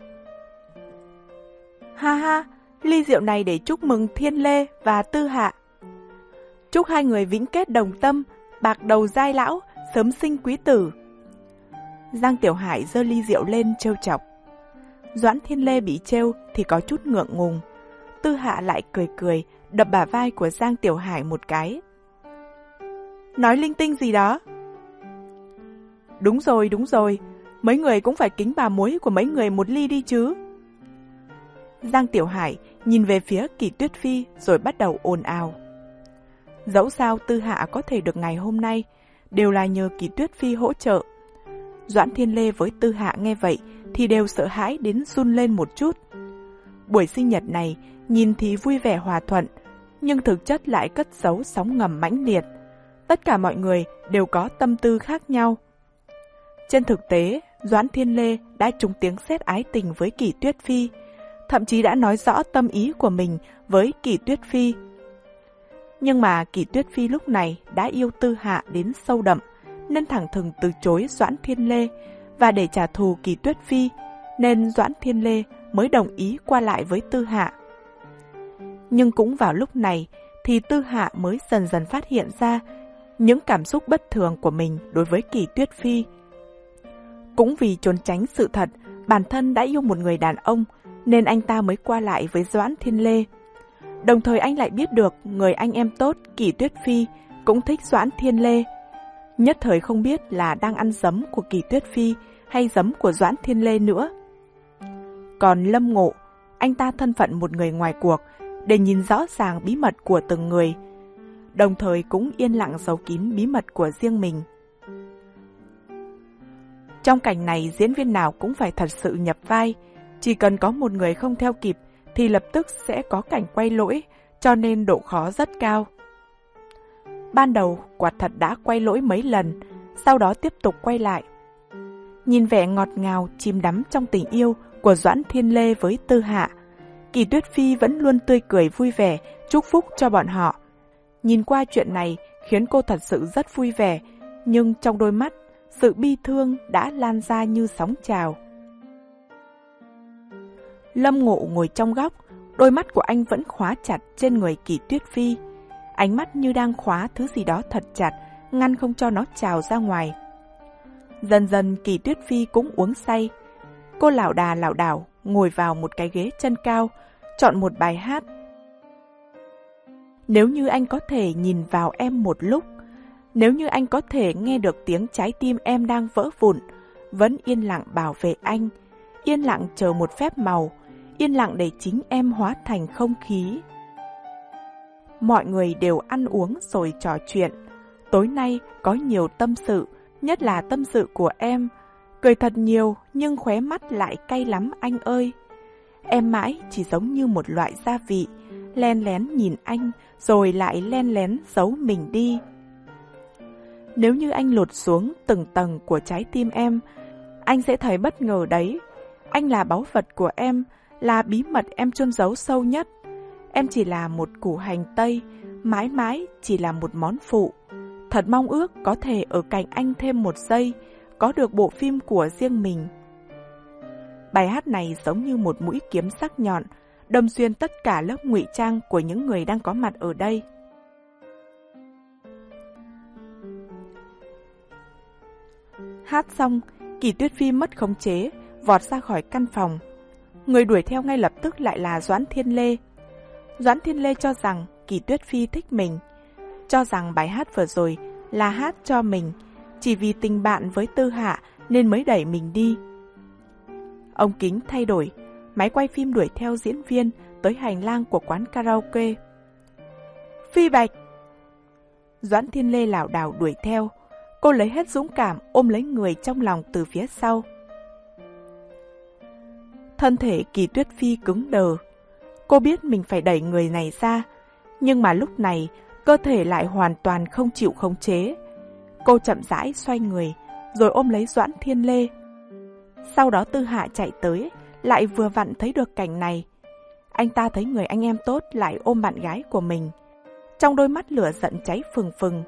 Ha ha, ly rượu này để chúc mừng Thiên Lê và Tư Hạ. Chúc hai người vĩnh kết đồng tâm, bạc đầu giai lão, sớm sinh quý tử. Giang Tiểu Hải giơ ly rượu lên trêu chọc. Doãn Thiên Lê bị trêu thì có chút ngượng ngùng. Tư Hạ lại cười cười, đập bả vai của Giang Tiểu Hải một cái. Nói linh tinh gì đó? Đúng rồi, đúng rồi, mấy người cũng phải kính bà mối của mấy người một ly đi chứ. Giang Tiểu Hải nhìn về phía Kỳ Tuyết Phi rồi bắt đầu ồn ào. Dẫu sao Tư Hạ có thể được ngày hôm nay đều là nhờ Kỳ Tuyết Phi hỗ trợ. Doãn Thiên Lê với Tư Hạ nghe vậy thì đều sợ hãi đến run lên một chút. Buổi sinh nhật này nhìn thì vui vẻ hòa thuận, nhưng thực chất lại cất giấu sóng ngầm mãnh liệt. Tất cả mọi người đều có tâm tư khác nhau. Trên thực tế, Doãn Thiên Lê đã trúng tiếng sét ái tình với Kỳ Tuyết Phi, thậm chí đã nói rõ tâm ý của mình với Kỳ Tuyết Phi. Nhưng mà Kỳ Tuyết Phi lúc này đã yêu Tư Hạ đến sâu đậm, nên thẳng thừng từ chối Doãn Thiên Lê, và để trả thù Kỳ Tuyết Phi, nên Doãn Thiên Lê mới đồng ý qua lại với Tư Hạ. Nhưng cũng vào lúc này thì Tư Hạ mới dần dần phát hiện ra những cảm xúc bất thường của mình đối với Kỳ Tuyết Phi. Cũng vì trốn tránh sự thật bản thân đã yêu một người đàn ông, nên anh ta mới qua lại với Doãn Thiên Lê. Đồng thời anh lại biết được người anh em tốt Kỳ Tuyết Phi cũng thích Doãn Thiên Lê. Nhất thời không biết là đang ăn giấm của Kỳ Tuyết Phi hay giấm của Doãn Thiên Lê nữa. Còn Lâm Ngộ, anh ta thân phận một người ngoài cuộc, để nhìn rõ ràng bí mật của từng người. đồng thời cũng yên lặng giấu kín bí mật của riêng mình. Trong cảnh này, diễn viên nào cũng phải thật sự nhập vai. Chỉ cần có một người không theo kịp thì lập tức sẽ có cảnh quay lỗi, cho nên độ khó rất cao. Ban đầu, quả thật đã quay lỗi mấy lần, sau đó tiếp tục quay lại. Nhìn vẻ ngọt ngào, chìm đắm trong tình yêu của Doãn Thiên Lê với Tư Hạ, Kỳ Tuyết Phi vẫn luôn tươi cười vui vẻ, chúc phúc cho bọn họ. Nhìn qua chuyện này khiến cô thật sự rất vui vẻ, nhưng trong đôi mắt, sự bi thương đã lan ra như sóng trào. Lâm Ngộ ngồi trong góc, đôi mắt của anh vẫn khóa chặt trên người Kỳ Tuyết Phi. Ánh mắt như đang khóa thứ gì đó thật chặt, ngăn không cho nó trào ra ngoài. Dần dần Kỳ Tuyết Phi cũng uống say. Cô lảo đà lảo đảo, ngồi vào một cái ghế chân cao, chọn một bài hát. Nếu như anh có thể nhìn vào em một lúc, nếu như anh có thể nghe được tiếng trái tim em đang vỡ vụn, vẫn yên lặng bảo vệ anh, yên lặng chờ một phép màu, yên lặng để chính em hóa thành không khí. Mọi người đều ăn uống rồi trò chuyện. Tối nay có nhiều tâm sự, nhất là tâm sự của em. Cười thật nhiều nhưng khóe mắt lại cay lắm anh ơi. Em mãi chỉ giống như một loại gia vị, len lén nhìn anh rồi lại len lén giấu mình đi. Nếu như anh lột xuống từng tầng của trái tim em, anh sẽ thấy bất ngờ đấy. Anh là báu vật của em, là bí mật em chôn giấu sâu nhất. Em chỉ là một củ hành tây, mãi mãi chỉ là một món phụ. Thật mong ước có thể ở cạnh anh thêm một giây, có được bộ phim của riêng mình. Bài hát này giống như một mũi kiếm sắc nhọn, đâm xuyên tất cả lớp ngụy trang của những người đang có mặt ở đây. Hát xong, Kỳ Tuyết Phi mất khống chế, vọt ra khỏi căn phòng. Người đuổi theo ngay lập tức lại là Doãn Thiên Lê. Doãn Thiên Lê cho rằng Kỳ Tuyết Phi thích mình, cho rằng bài hát vừa rồi là hát cho mình, chỉ vì tình bạn với Tư Hạ nên mới đẩy mình đi. Ống kính thay đổi, máy quay phim đuổi theo diễn viên tới hành lang của quán karaoke. Phi Bạch! Doãn Thiên Lê lảo đảo đuổi theo, cô lấy hết dũng cảm ôm lấy người trong lòng từ phía sau. Thân thể Kỳ Tuyết Phi cứng đờ. Cô biết mình phải đẩy người này ra, nhưng mà lúc này cơ thể lại hoàn toàn không chịu khống chế. Cô chậm rãi xoay người, rồi ôm lấy Doãn Thiên Lê. Sau đó Tư Hạ chạy tới, lại vừa vặn thấy được cảnh này. Anh ta thấy người anh em tốt lại ôm bạn gái của mình. Trong đôi mắt lửa giận cháy phừng phừng.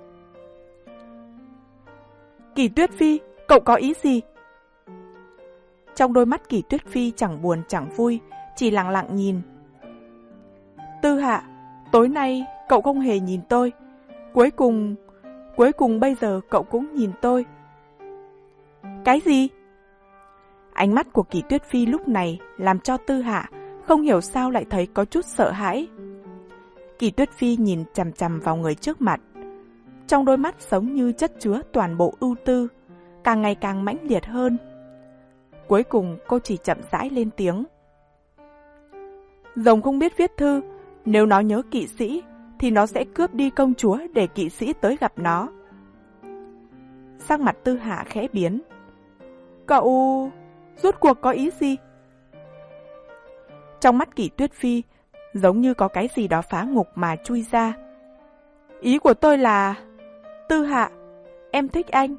Kỳ Tuyết Phi, cậu có ý gì? Trong đôi mắt Kỳ Tuyết Phi chẳng buồn chẳng vui, chỉ lặng lặng nhìn. Tư Hạ, tối nay cậu không hề nhìn tôi. Cuối cùng, cuối cùng bây giờ cậu cũng nhìn tôi. Cái gì? Ánh mắt của Kỳ Tuyết Phi lúc này làm cho Tư Hạ không hiểu sao lại thấy có chút sợ hãi. Kỳ Tuyết Phi nhìn chằm chằm vào người trước mặt. Trong đôi mắt giống như chất chứa toàn bộ ưu tư, càng ngày càng mãnh liệt hơn. Cuối cùng cô chỉ chậm rãi lên tiếng. Rồng không biết viết thư, nếu nó nhớ kỵ sĩ thì nó sẽ cướp đi công chúa để kỵ sĩ tới gặp nó. Sắc mặt Tư Hạ khẽ biến. Cậu rốt cuộc có ý gì? Trong mắt Kỳ Tuyết Phi giống như có cái gì đó phá ngục mà chui ra. Ý của tôi là... Tư Hạ, em thích anh.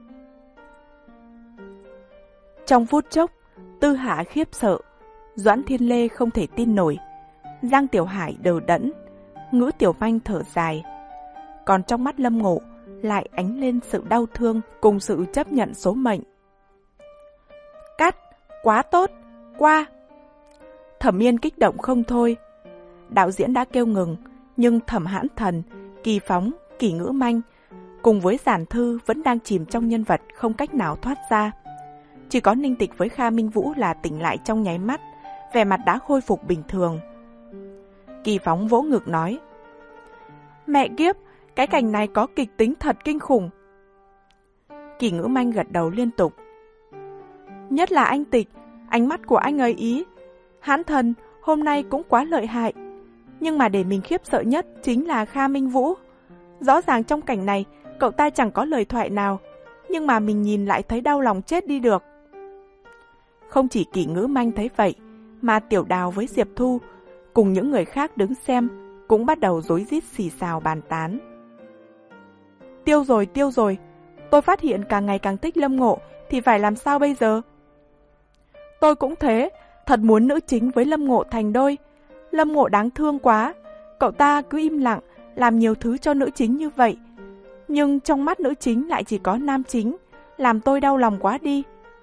Trong phút chốc, Tư Hạ khiếp sợ. Doãn Thiên Lê không thể tin nổi. Giang Tiểu Hải đờ đẫn. Ngữ Tiểu Manh thở dài. Còn trong mắt Lâm Ngộ lại ánh lên sự đau thương cùng sự chấp nhận số mệnh. Cắt, quá tốt, qua. Thẩm Yên kích động không thôi. Đạo diễn đã kêu ngừng, nhưng Thẩm Hãn Thần, Kỳ Phóng, Kỳ Ngữ Manh cùng với Giản Thư vẫn đang chìm trong nhân vật không cách nào thoát ra. Chỉ có Ninh Tịch với Kha Minh Vũ là tỉnh lại trong nháy mắt, vẻ mặt đã khôi phục bình thường. Kỳ Phóng vỗ ngực nói: Mẹ kiếp, cái cảnh này có kịch tính thật kinh khủng. Kỳ Ngữ Manh gật đầu liên tục. Nhất là anh Tịch, ánh mắt của anh ấy ý. Hãn Thần hôm nay cũng quá lợi hại. Nhưng mà để mình khiếp sợ nhất chính là Kha Minh Vũ. Rõ ràng trong cảnh này, cậu ta chẳng có lời thoại nào, nhưng mà mình nhìn lại thấy đau lòng chết đi được. Không chỉ Kỷ Ngữ Manh thấy vậy, mà Tiểu Đào với Diệp Thu, cùng những người khác đứng xem, cũng bắt đầu rối rít xì xào bàn tán. Tiêu rồi, tiêu rồi, tôi phát hiện càng ngày càng thích Lâm Ngộ, thì phải làm sao bây giờ? Tôi cũng thế, thật muốn nữ chính với Lâm Ngộ thành đôi. Lâm Ngộ đáng thương quá, cậu ta cứ im lặng, làm nhiều thứ cho nữ chính như vậy. Nhưng trong mắt nữ chính lại chỉ có nam chính, làm tôi đau lòng quá đi.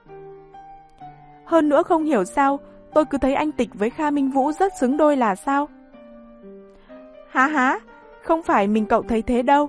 Hơn nữa không hiểu sao, tôi cứ thấy anh Tịch với Kha Minh Vũ rất xứng đôi là sao? Hả hả, không phải mình cậu thấy thế đâu.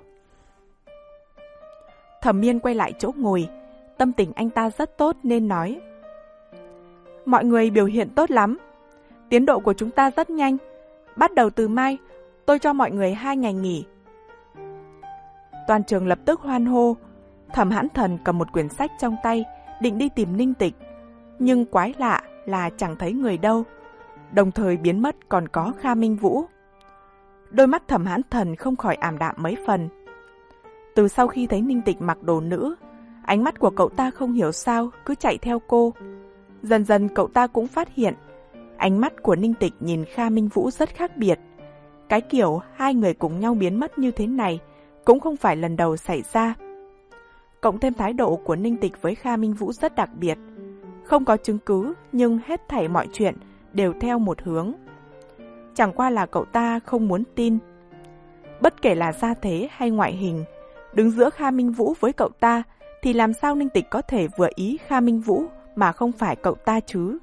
Thẩm Miên quay lại chỗ ngồi, tâm tình anh ta rất tốt nên nói. Mọi người biểu hiện tốt lắm, tiến độ của chúng ta rất nhanh. Bắt đầu từ mai, tôi cho mọi người hai ngày nghỉ. Toàn trường lập tức hoan hô. Thẩm Hãn Thần cầm một quyển sách trong tay, định đi tìm Ninh Tịch. Nhưng quái lạ là chẳng thấy người đâu. Đồng thời biến mất còn có Kha Minh Vũ. Đôi mắt Thẩm Hãn Thần không khỏi ảm đạm mấy phần. Từ sau khi thấy Ninh Tịch mặc đồ nữ, ánh mắt của cậu ta không hiểu sao cứ chạy theo cô. Dần dần cậu ta cũng phát hiện, ánh mắt của Ninh Tịch nhìn Kha Minh Vũ rất khác biệt. Cái kiểu hai người cùng nhau biến mất như thế này cũng không phải lần đầu xảy ra. Cộng thêm thái độ của Ninh Tịch với Kha Minh Vũ rất đặc biệt. Không có chứng cứ nhưng hết thảy mọi chuyện đều theo một hướng. Chẳng qua là cậu ta không muốn tin. Bất kể là gia thế hay ngoại hình, đứng giữa Kha Minh Vũ với cậu ta thì làm sao Ninh Tịch có thể vừa ý Kha Minh Vũ mà không phải cậu ta chứ?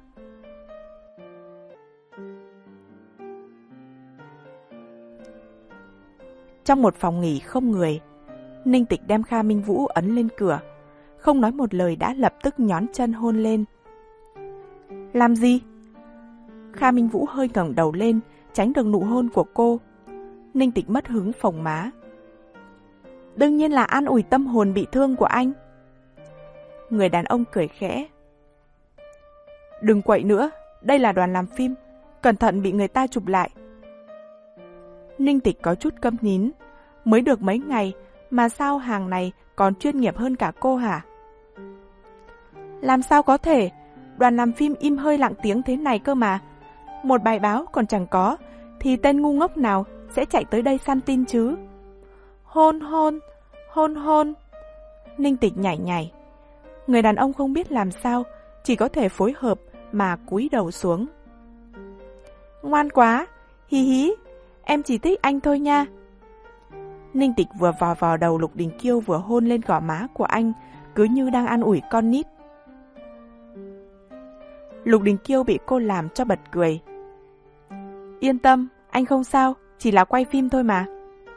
Trong một phòng nghỉ không người, Ninh Tịch đem Kha Minh Vũ ấn lên cửa, không nói một lời đã lập tức nhón chân hôn lên. Làm gì? Kha Minh Vũ hơi ngẩng đầu lên, tránh được nụ hôn của cô. Ninh Tịch mất hứng phồng má. Đương nhiên là an ủi tâm hồn bị thương của anh. Người đàn ông cười khẽ. Đừng quậy nữa, đây là đoàn làm phim, cẩn thận bị người ta chụp lại. Ninh Tịch có chút câm nín, mới được mấy ngày mà sao hàng này còn chuyên nghiệp hơn cả cô hả? Làm sao có thể, đoàn làm phim im hơi lặng tiếng thế này cơ mà. Một bài báo còn chẳng có, thì tên ngu ngốc nào sẽ chạy tới đây săn tin chứ? Hôn hôn, hôn hôn. Ninh Tịch nhảy nhảy. Người đàn ông không biết làm sao, chỉ có thể phối hợp mà cúi đầu xuống. Ngoan quá, hí hí, em chỉ thích anh thôi nha. Ninh Tịch vừa vò vào đầu Lục Đình Kiêu vừa hôn lên gò má của anh, cứ như đang an ủi con nít. Lục Đình Kiêu bị cô làm cho bật cười. Yên tâm, anh không sao, chỉ là quay phim thôi mà.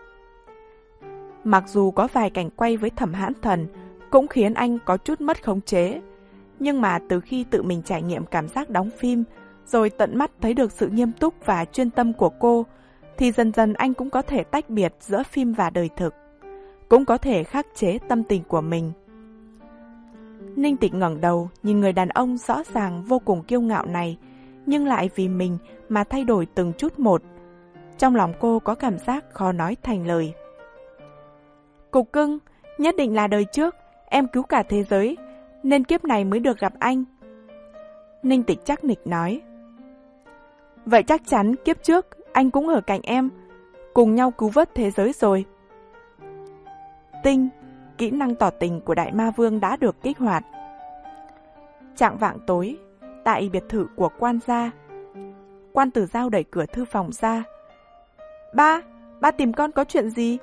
Mặc dù có vài cảnh quay với Thẩm Hãn Thần cũng khiến anh có chút mất khống chế, nhưng mà từ khi tự mình trải nghiệm cảm giác đóng phim, rồi tận mắt thấy được sự nghiêm túc và chuyên tâm của cô, thì dần dần anh cũng có thể tách biệt giữa phim và đời thực, cũng có thể khắc chế tâm tình của mình. Ninh Tịch ngẩng đầu nhìn người đàn ông rõ ràng vô cùng kiêu ngạo này, nhưng lại vì mình mà thay đổi từng chút một. Trong lòng cô có cảm giác khó nói thành lời. Cục cưng, nhất định là đời trước em cứu cả thế giới, nên kiếp này mới được gặp anh. Ninh Tịch chắc nịch nói. Vậy chắc chắn kiếp trước anh cũng ở cạnh em, cùng nhau cứu vớt thế giới rồi. Tinh, kỹ năng tỏ tình của Đại Ma Vương đã được kích hoạt. Chạng vạng tối, tại biệt thự của quan gia, Quan Tử Giao đẩy cửa thư phòng ra. Ba, ba tìm con có chuyện gì?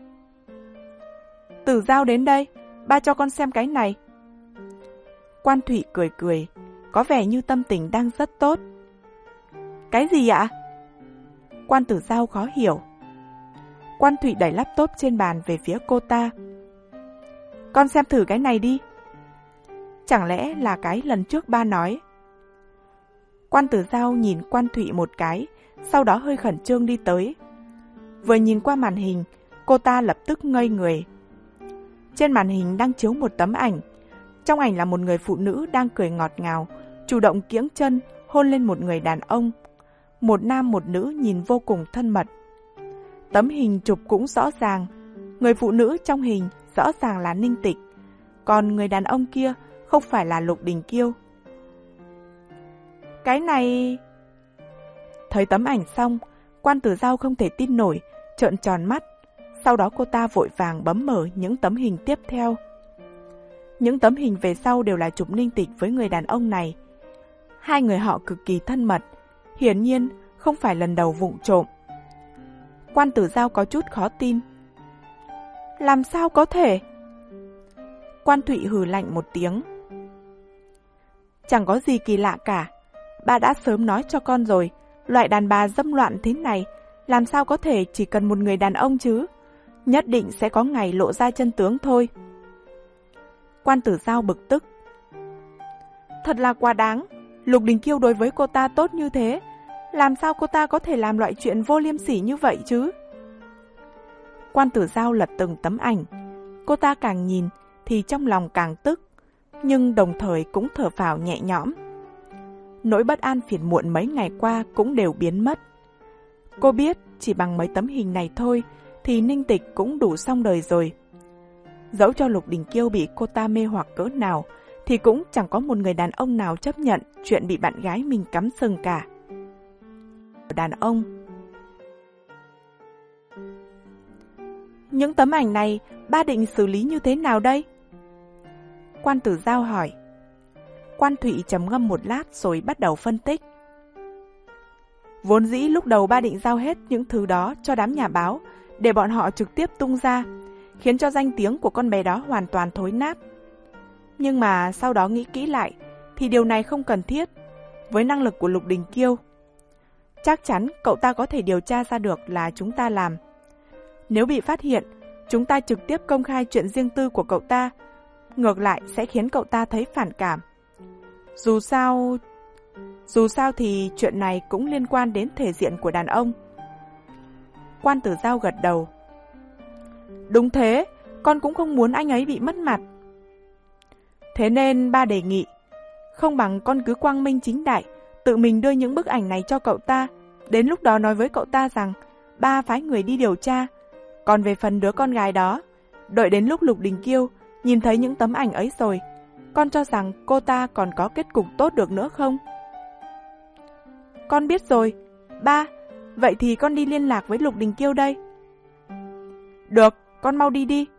Tử Giao đến đây, ba cho con xem cái này. Quan Thụy cười cười, có vẻ như tâm tình đang rất tốt. Cái gì ạ? Quan Tử Giao khó hiểu. Quan Thụy đẩy laptop trên bàn về phía cô ta. Con xem thử cái này đi. Chẳng lẽ là cái lần trước ba nói? Quan Tử Giao nhìn Quan Thụy một cái, sau đó hơi khẩn trương đi tới. Vừa nhìn qua màn hình, cô ta lập tức ngây người. Trên màn hình đang chiếu một tấm ảnh. Trong ảnh là một người phụ nữ đang cười ngọt ngào, chủ động kiễng chân, hôn lên một người đàn ông. Một nam một nữ nhìn vô cùng thân mật. Tấm hình chụp cũng rõ ràng. Người phụ nữ trong hình rõ ràng là Ninh Tịch, còn người đàn ông kia không phải là Lục Đình Kiêu. Cái này... Thấy tấm ảnh xong, Quan Tử Dao không thể tin nổi, trợn tròn mắt. Sau đó cô ta vội vàng bấm mở những tấm hình tiếp theo. Những tấm hình về sau đều là chụp Ninh Tịch với người đàn ông này. Hai người họ cực kỳ thân mật, hiển nhiên không phải lần đầu vụng trộm. Quan Tử Dao có chút khó tin. Làm sao có thể? Quan Thụy hừ lạnh một tiếng. Chẳng có gì kỳ lạ cả. Ba đã sớm nói cho con rồi, loại đàn bà dâm loạn thế này, làm sao có thể chỉ cần một người đàn ông chứ? Nhất định sẽ có ngày lộ ra chân tướng thôi. Quan Tử Dao bực tức. Thật là quá đáng, Lục Đình Kiêu đối với cô ta tốt như thế, làm sao cô ta có thể làm loại chuyện vô liêm sỉ như vậy chứ? Quan Tử Dao lật từng tấm ảnh, cô ta càng nhìn thì trong lòng càng tức, nhưng đồng thời cũng thở phào nhẹ nhõm. Nỗi bất an phiền muộn mấy ngày qua cũng đều biến mất. Cô biết chỉ bằng mấy tấm hình này thôi thì Ninh Tịch cũng đủ xong đời rồi. Dẫu cho Lục Đình Kiêu bị cô ta mê hoặc cỡ nào thì cũng chẳng có một người đàn ông nào chấp nhận chuyện bị bạn gái mình cắm sừng cả. Đàn ông. Những tấm ảnh này ba định xử lý như thế nào đây? Quan Tử Dao hỏi. Quan Thụy trầm ngâm một lát rồi bắt đầu phân tích. Vốn dĩ lúc đầu ba định giao hết những thứ đó cho đám nhà báo để bọn họ trực tiếp tung ra, khiến cho danh tiếng của con bé đó hoàn toàn thối nát. Nhưng mà sau đó nghĩ kỹ lại thì điều này không cần thiết. Với năng lực của Lục Đình Kiêu, chắc chắn cậu ta có thể điều tra ra được là chúng ta làm. Nếu bị phát hiện, chúng ta trực tiếp công khai chuyện riêng tư của cậu ta, ngược lại sẽ khiến cậu ta thấy phản cảm. Dù sao... Dù sao thì chuyện này cũng liên quan đến thể diện của đàn ông. Quan Tử Dao gật đầu. Đúng thế, con cũng không muốn anh ấy bị mất mặt. Thế nên ba đề nghị, không bằng con cứ quang minh chính đại, tự mình đưa những bức ảnh này cho cậu ta, đến lúc đó nói với cậu ta rằng ba phái người đi điều tra. Còn về phần đứa con gái đó, đợi đến lúc Lục Đình Kiêu nhìn thấy những tấm ảnh ấy rồi, con cho rằng cô ta còn có kết cục tốt được nữa không? Con biết rồi. Ba, vậy thì con đi liên lạc với Lục Đình Kiêu đây. Được, con mau đi đi.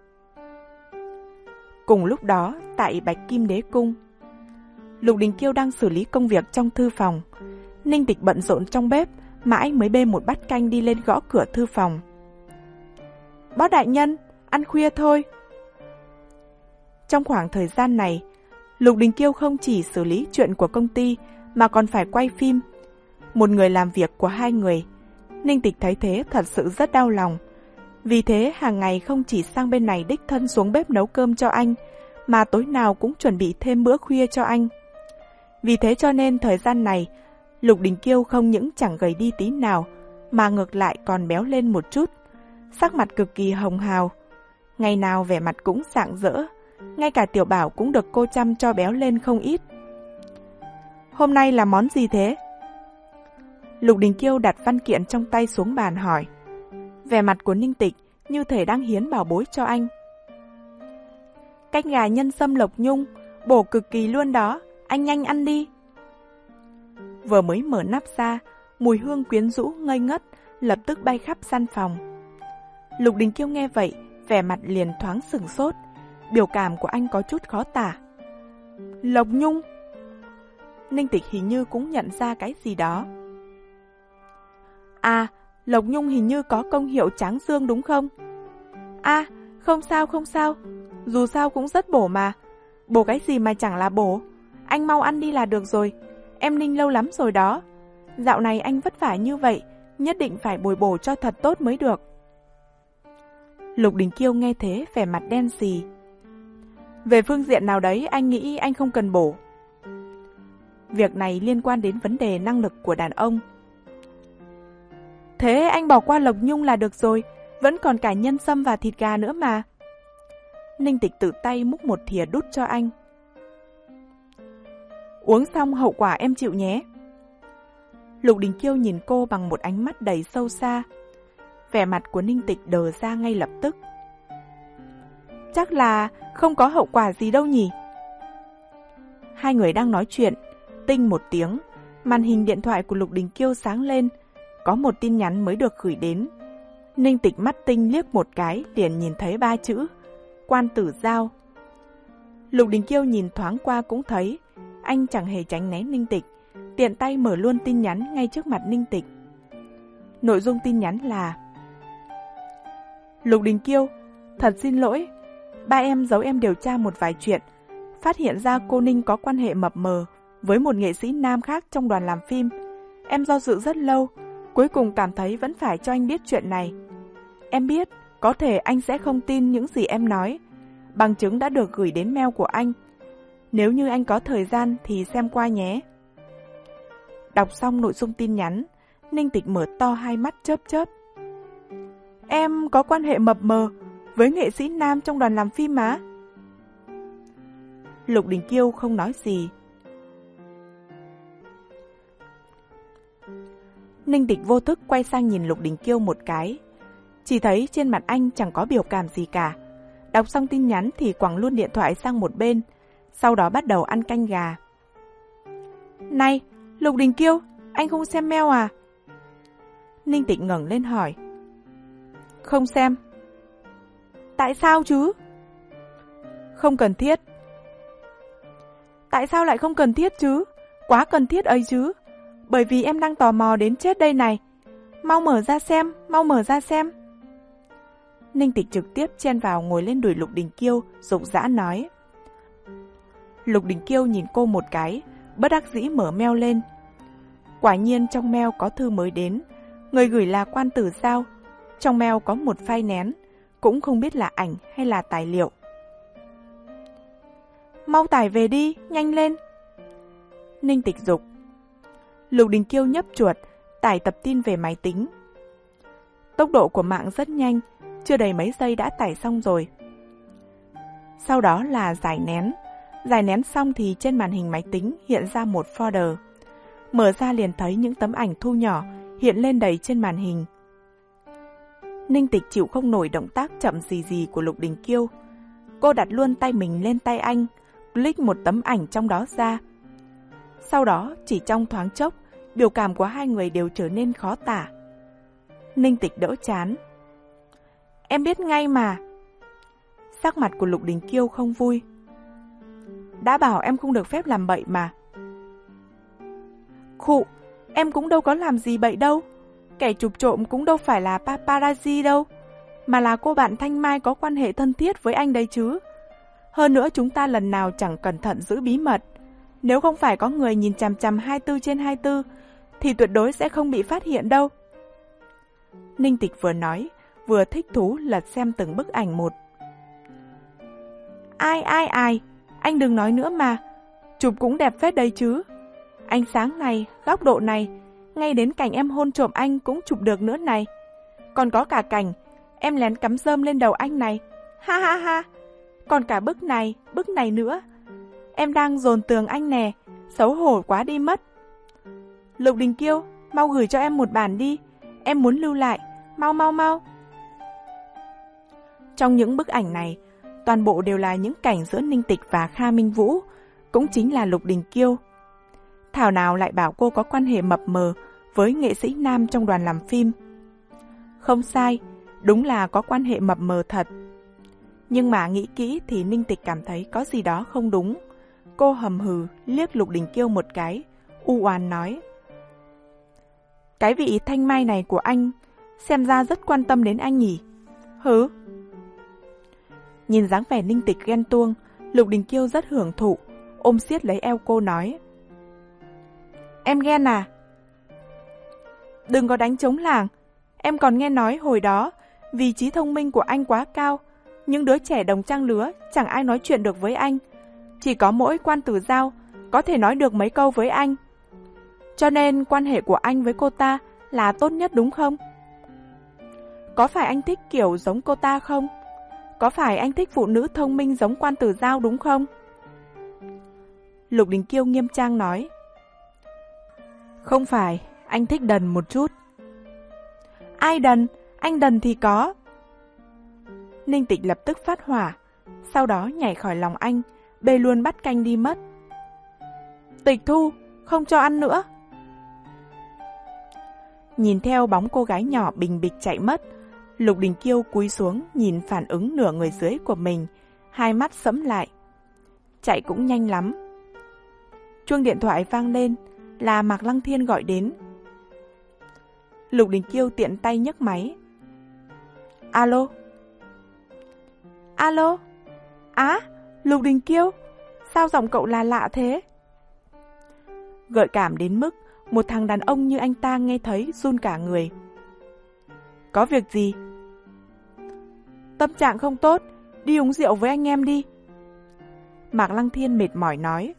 Cùng lúc đó, tại Bạch Kim Đế Cung, Lục Đình Kiêu đang xử lý công việc trong thư phòng. Ninh Tịch bận rộn trong bếp, mãi mới bê một bát canh đi lên gõ cửa thư phòng. Bác đại nhân, ăn khuya thôi. Trong khoảng thời gian này, Lục Đình Kiêu không chỉ xử lý chuyện của công ty mà còn phải quay phim. Một người làm việc của hai người. Ninh Tịch thấy thế thật sự rất đau lòng. Vì thế hàng ngày không chỉ sang bên này đích thân xuống bếp nấu cơm cho anh, mà tối nào cũng chuẩn bị thêm bữa khuya cho anh. Vì thế cho nên thời gian này, Lục Đình Kiêu không những chẳng gầy đi tí nào, mà ngược lại còn béo lên một chút. Sắc mặt cực kỳ hồng hào. Ngày nào vẻ mặt cũng rạng rỡ. Ngay cả Tiểu Bảo cũng được cô chăm cho béo lên không ít. Hôm nay là món gì thế? Lục Đình Kiêu đặt văn kiện trong tay xuống bàn hỏi. Vẻ mặt của Ninh Tịch như thể đang hiến bảo bối cho anh. Canh gà nhân sâm lộc nhung, bổ cực kỳ luôn đó, anh nhanh ăn đi. Vừa mới mở nắp ra, mùi hương quyến rũ ngây ngất lập tức bay khắp gian phòng. Lục Đình Kiêu nghe vậy, vẻ mặt liền thoáng sửng sốt, biểu cảm của anh có chút khó tả. Lộc nhung? Ninh Tịch hình như cũng nhận ra cái gì đó. À, lộc nhung hình như có công hiệu tráng dương đúng không? À, không sao không sao, dù sao cũng rất bổ mà. Bổ cái gì mà chẳng là bổ. Anh mau ăn đi là được rồi, em ninh lâu lắm rồi đó. Dạo này anh vất vả như vậy, nhất định phải bồi bổ cho thật tốt mới được. Lục Đình Kiêu nghe thế vẻ mặt đen xì. Về phương diện nào đấy anh nghĩ anh không cần bổ. Việc này liên quan đến vấn đề năng lực của đàn ông. Thế anh bỏ qua lộc nhung là được rồi, vẫn còn cả nhân sâm và thịt gà nữa mà. Ninh Tịch tự tay múc một thìa đút cho anh. Uống xong hậu quả em chịu nhé. Lục Đình Kiêu nhìn cô bằng một ánh mắt đầy sâu xa. Vẻ mặt của Ninh Tịch đờ ra ngay lập tức. chắc là không có hậu quả gì đâu nhỉ? Hai người đang nói chuyện, tinh một tiếng, màn hình điện thoại của Lục Đình Kiêu sáng lên, có một tin nhắn mới được gửi đến. Ninh Tịch mắt tinh liếc một cái, liền nhìn thấy ba chữ, Quan Tử Giao. Lục Đình Kiêu nhìn thoáng qua cũng thấy, anh chẳng hề tránh né Ninh Tịch, tiện tay mở luôn tin nhắn ngay trước mặt Ninh Tịch. Nội dung tin nhắn là: Lục Đình Kiêu, thật xin lỗi, ba em giấu em điều tra một vài chuyện, phát hiện ra cô Ninh có quan hệ mập mờ với một nghệ sĩ nam khác trong đoàn làm phim. Em do dự rất lâu, cuối cùng cảm thấy vẫn phải cho anh biết chuyện này. Em biết, có thể anh sẽ không tin những gì em nói. Bằng chứng đã được gửi đến mail của anh. Nếu như anh có thời gian thì xem qua nhé. Đọc xong nội dung tin nhắn, Ninh Tịch mở to hai mắt chớp chớp. Em có quan hệ mập mờ với nghệ sĩ nam trong đoàn làm phim mà? Lục Đình Kiêu không nói gì. Ninh Tịch vô thức quay sang nhìn Lục Đình Kiêu một cái. Chỉ thấy trên mặt anh chẳng có biểu cảm gì cả. Đọc xong tin nhắn thì quẳng luôn điện thoại sang một bên, sau đó bắt đầu ăn canh gà. Này, Lục Đình Kiêu, anh không xem mail à? Ninh Tịch ngẩng lên hỏi. Không xem. Tại sao chứ? Không cần thiết. Tại sao lại không cần thiết chứ? Quá cần thiết ấy chứ. Bởi vì em đang tò mò đến chết đây này. Mau mở ra xem, mau mở ra xem. Ninh Tịch trực tiếp chen vào ngồi lên đùi Lục Đình Kiêu, rục rã nói. Lục Đình Kiêu nhìn cô một cái, bất đắc dĩ mở mail lên. Quả nhiên trong mail có thư mới đến, người gửi là Quan Tử Giao. Trong mail có một file nén, cũng không biết là ảnh hay là tài liệu. Mau tải về đi, nhanh lên. Ninh Tịch giục. Lục Đình Kiêu nhấp chuột, tải tập tin về máy tính. Tốc độ của mạng rất nhanh, chưa đầy mấy giây đã tải xong rồi. Sau đó là giải nén. Giải nén xong thì trên màn hình máy tính hiện ra một folder. Mở ra liền thấy những tấm ảnh thu nhỏ hiện lên đầy trên màn hình. Ninh Tịch chịu không nổi động tác chậm gì gì của Lục Đình Kiêu. Cô đặt luôn tay mình lên tay anh, click một tấm ảnh trong đó ra. Sau đó chỉ trong thoáng chốc, biểu cảm của hai người đều trở nên khó tả. Ninh Tịch đỡ chán. Em biết ngay mà. Sắc mặt của Lục Đình Kiêu không vui. Đã bảo em không được phép làm bậy mà. Khụ, em cũng đâu có làm gì bậy đâu. Kẻ chụp trộm cũng đâu phải là paparazzi đâu, mà là cô bạn Thanh Mai có quan hệ thân thiết với anh đấy chứ. Hơn nữa chúng ta lần nào chẳng cẩn thận giữ bí mật. Nếu không phải có người nhìn chằm chằm hai mươi bốn trên hai mươi bốn, thì tuyệt đối sẽ không bị phát hiện đâu. Ninh Tịch vừa nói, vừa thích thú lật xem từng bức ảnh một. Ai ai ai, anh đừng nói nữa mà. Chụp cũng đẹp phết đấy chứ. Ánh sáng này, góc độ này, ngay đến cảnh em hôn trộm anh cũng chụp được nữa này. Còn có cả cảnh em lén cắm rơm lên đầu anh này. Ha ha ha. Còn cả bức này, bức này nữa. Em đang dồn tường anh nè, xấu hổ quá đi mất. Lục Đình Kiêu, mau gửi cho em một bản đi. Em muốn lưu lại, mau mau mau. Trong những bức ảnh này, toàn bộ đều là những cảnh giữa Ninh Tịch và Kha Minh Vũ, cũng chính là Lục Đình Kiêu. Thảo nào lại bảo cô có quan hệ mập mờ với nghệ sĩ nam trong đoàn làm phim. Không sai, đúng là có quan hệ mập mờ thật. Nhưng mà nghĩ kỹ thì Ninh Tịch cảm thấy có gì đó không đúng. Cô hầm hừ liếc Lục Đình Kiêu một cái, u oán nói. Cái vị Thanh Mai này của anh xem ra rất quan tâm đến anh nhỉ? Hứ? Nhìn dáng vẻ Ninh Tịch ghen tuông, Lục Đình Kiêu rất hưởng thụ, ôm siết lấy eo cô nói. Em ghen à? Đừng có đánh trống lảng. Em còn nghe nói hồi đó, vì trí thông minh của anh quá cao, những đứa trẻ đồng trang lứa chẳng ai nói chuyện được với anh. Chỉ có mỗi Quan Tử Giao có thể nói được mấy câu với anh. Cho nên quan hệ của anh với cô ta là tốt nhất đúng không? Có phải anh thích kiểu giống cô ta không? Có phải anh thích phụ nữ thông minh giống Quan Tử Giao đúng không? Lục Đình Kiêu nghiêm trang nói. Không phải, anh thích đần một chút. Ai đần? Anh đần thì có. Ninh Tịch lập tức phát hỏa, sau đó nhảy khỏi lòng anh, bê luôn bát canh đi mất. Tịch Thu, không cho ăn nữa. Nhìn theo bóng cô gái nhỏ bình bịch chạy mất, Lục Đình Kiêu cúi xuống nhìn phản ứng nửa người dưới của mình, hai mắt sẫm lại. Chạy cũng nhanh lắm. Chuông điện thoại vang lên, là Mạc Lăng Thiên gọi đến. Lục Đình Kiêu tiện tay nhấc máy. Alo? Alo? Á, Lục Đình Kiêu, sao giọng cậu là lạ thế? Gợi cảm đến mức một thằng đàn ông như anh ta nghe thấy run cả người. Có việc gì? Tâm trạng không tốt, đi uống rượu với anh em đi. Mạc Lăng Thiên mệt mỏi nói.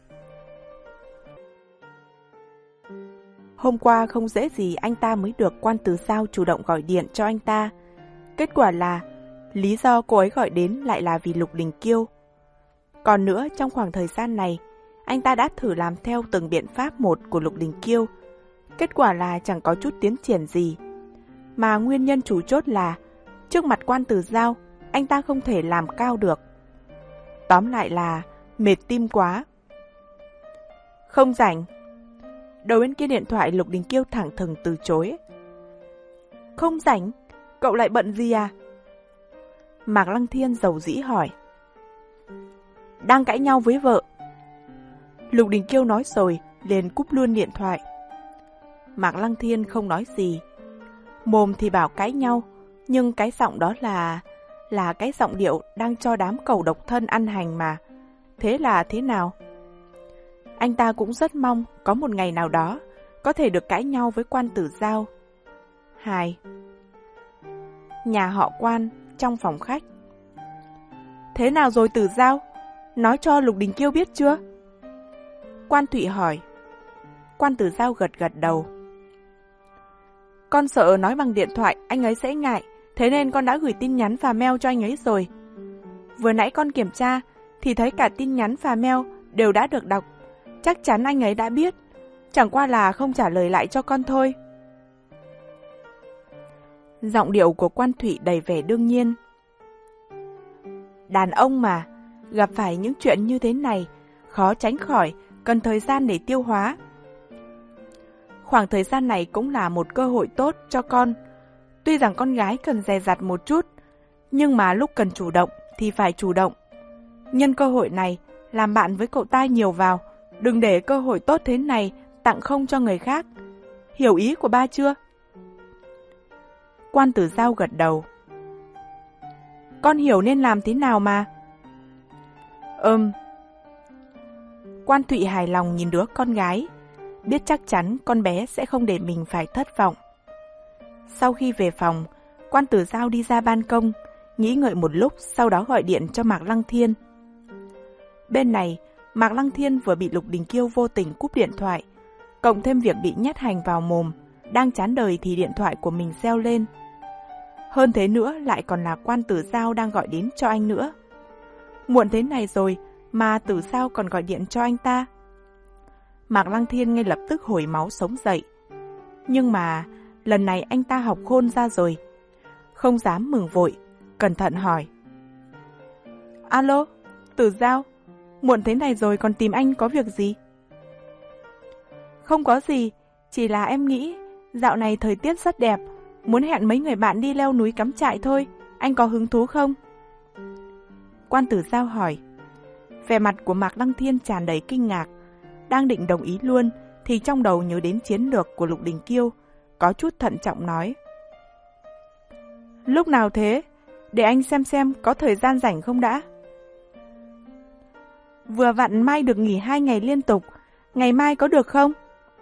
Hôm qua không dễ gì anh ta mới được Quan Tử Giao chủ động gọi điện cho anh ta. Kết quả là lý do cô ấy gọi đến lại là vì Lục Đình Kiêu. Còn nữa, trong khoảng thời gian này, anh ta đã thử làm theo từng biện pháp một của Lục Đình Kiêu. Kết quả là chẳng có chút tiến triển gì. Mà nguyên nhân chủ chốt là trước mặt Quan Tử Giao, anh ta không thể làm cao được. Tóm lại là mệt tim quá. Không rảnh. Đầu bên kia điện thoại Lục Đình Kiêu thẳng thừng từ chối. Không rảnh? Cậu lại bận gì à? Mạc Lăng Thiên dầu dĩ hỏi. Đang cãi nhau với vợ. Lục Đình Kiêu nói rồi, liền cúp luôn điện thoại. Mạc Lăng Thiên không nói gì. Mồm thì bảo cãi nhau, nhưng cái giọng đó là... là cái giọng điệu đang cho đám cầu độc thân ăn hành mà. Thế là thế nào? Anh ta cũng rất mong có một ngày nào đó có thể được cãi nhau với Quan Tử Giao. Hai. Nhà họ Quan, trong phòng khách. Thế nào rồi Tử Giao? Nói cho Lục Đình Kiêu biết chưa? Quan Thụy hỏi. Quan Tử Giao gật gật đầu. Con sợ nói bằng điện thoại anh ấy sẽ ngại, thế nên con đã gửi tin nhắn và mail cho anh ấy rồi. Vừa nãy con kiểm tra thì thấy cả tin nhắn và mail đều đã được đọc. Chắc chắn anh ấy đã biết, chẳng qua là không trả lời lại cho con thôi. Giọng điệu của Quan Thụy đầy vẻ đương nhiên. Đàn ông mà, gặp phải những chuyện như thế này, khó tránh khỏi, cần thời gian để tiêu hóa. Khoảng thời gian này cũng là một cơ hội tốt cho con. Tuy rằng con gái cần dè dặt một chút, nhưng mà lúc cần chủ động thì phải chủ động. Nhân cơ hội này, làm bạn với cậu ta nhiều vào, đừng để cơ hội tốt thế này tặng không cho người khác. Hiểu ý của ba chưa? Quan Tử Giao gật đầu. Con hiểu nên làm thế nào mà. Ừm. Quan Thụy hài lòng nhìn đứa con gái, biết chắc chắn con bé sẽ không để mình phải thất vọng. Sau khi về phòng, Quan Tử Giao đi ra ban công, nghĩ ngợi một lúc, sau đó gọi điện cho Mạc Lăng Thiên. Bên này, Mạc Lăng Thiên vừa bị Lục Đình Kiêu vô tình cúp điện thoại, cộng thêm việc bị nhét hành vào mồm, đang chán đời thì điện thoại của mình reo lên. Hơn thế nữa lại còn là Quan Tử Giao đang gọi đến cho anh nữa. Muộn thế này rồi mà Tử Giao còn gọi điện cho anh ta. Mạc Lăng Thiên ngay lập tức hồi máu sống dậy. Nhưng mà lần này anh ta học khôn ra rồi, không dám mừng vội, cẩn thận hỏi. Alo, Tử Giao, muộn thế này rồi còn tìm anh có việc gì? Không có gì, chỉ là em nghĩ dạo này thời tiết rất đẹp, muốn hẹn mấy người bạn đi leo núi cắm trại thôi, anh có hứng thú không? Quan Tử Giao hỏi. Vẻ mặt của Mạc Lăng Thiên tràn đầy kinh ngạc, đang định đồng ý luôn thì trong đầu nhớ đến chiến lược của Lục Đình Kiêu, có chút thận trọng nói. Lúc nào thế? Để anh xem xem có thời gian rảnh không đã. Vừa vặn mai được nghỉ hai ngày liên tục, ngày mai có được không?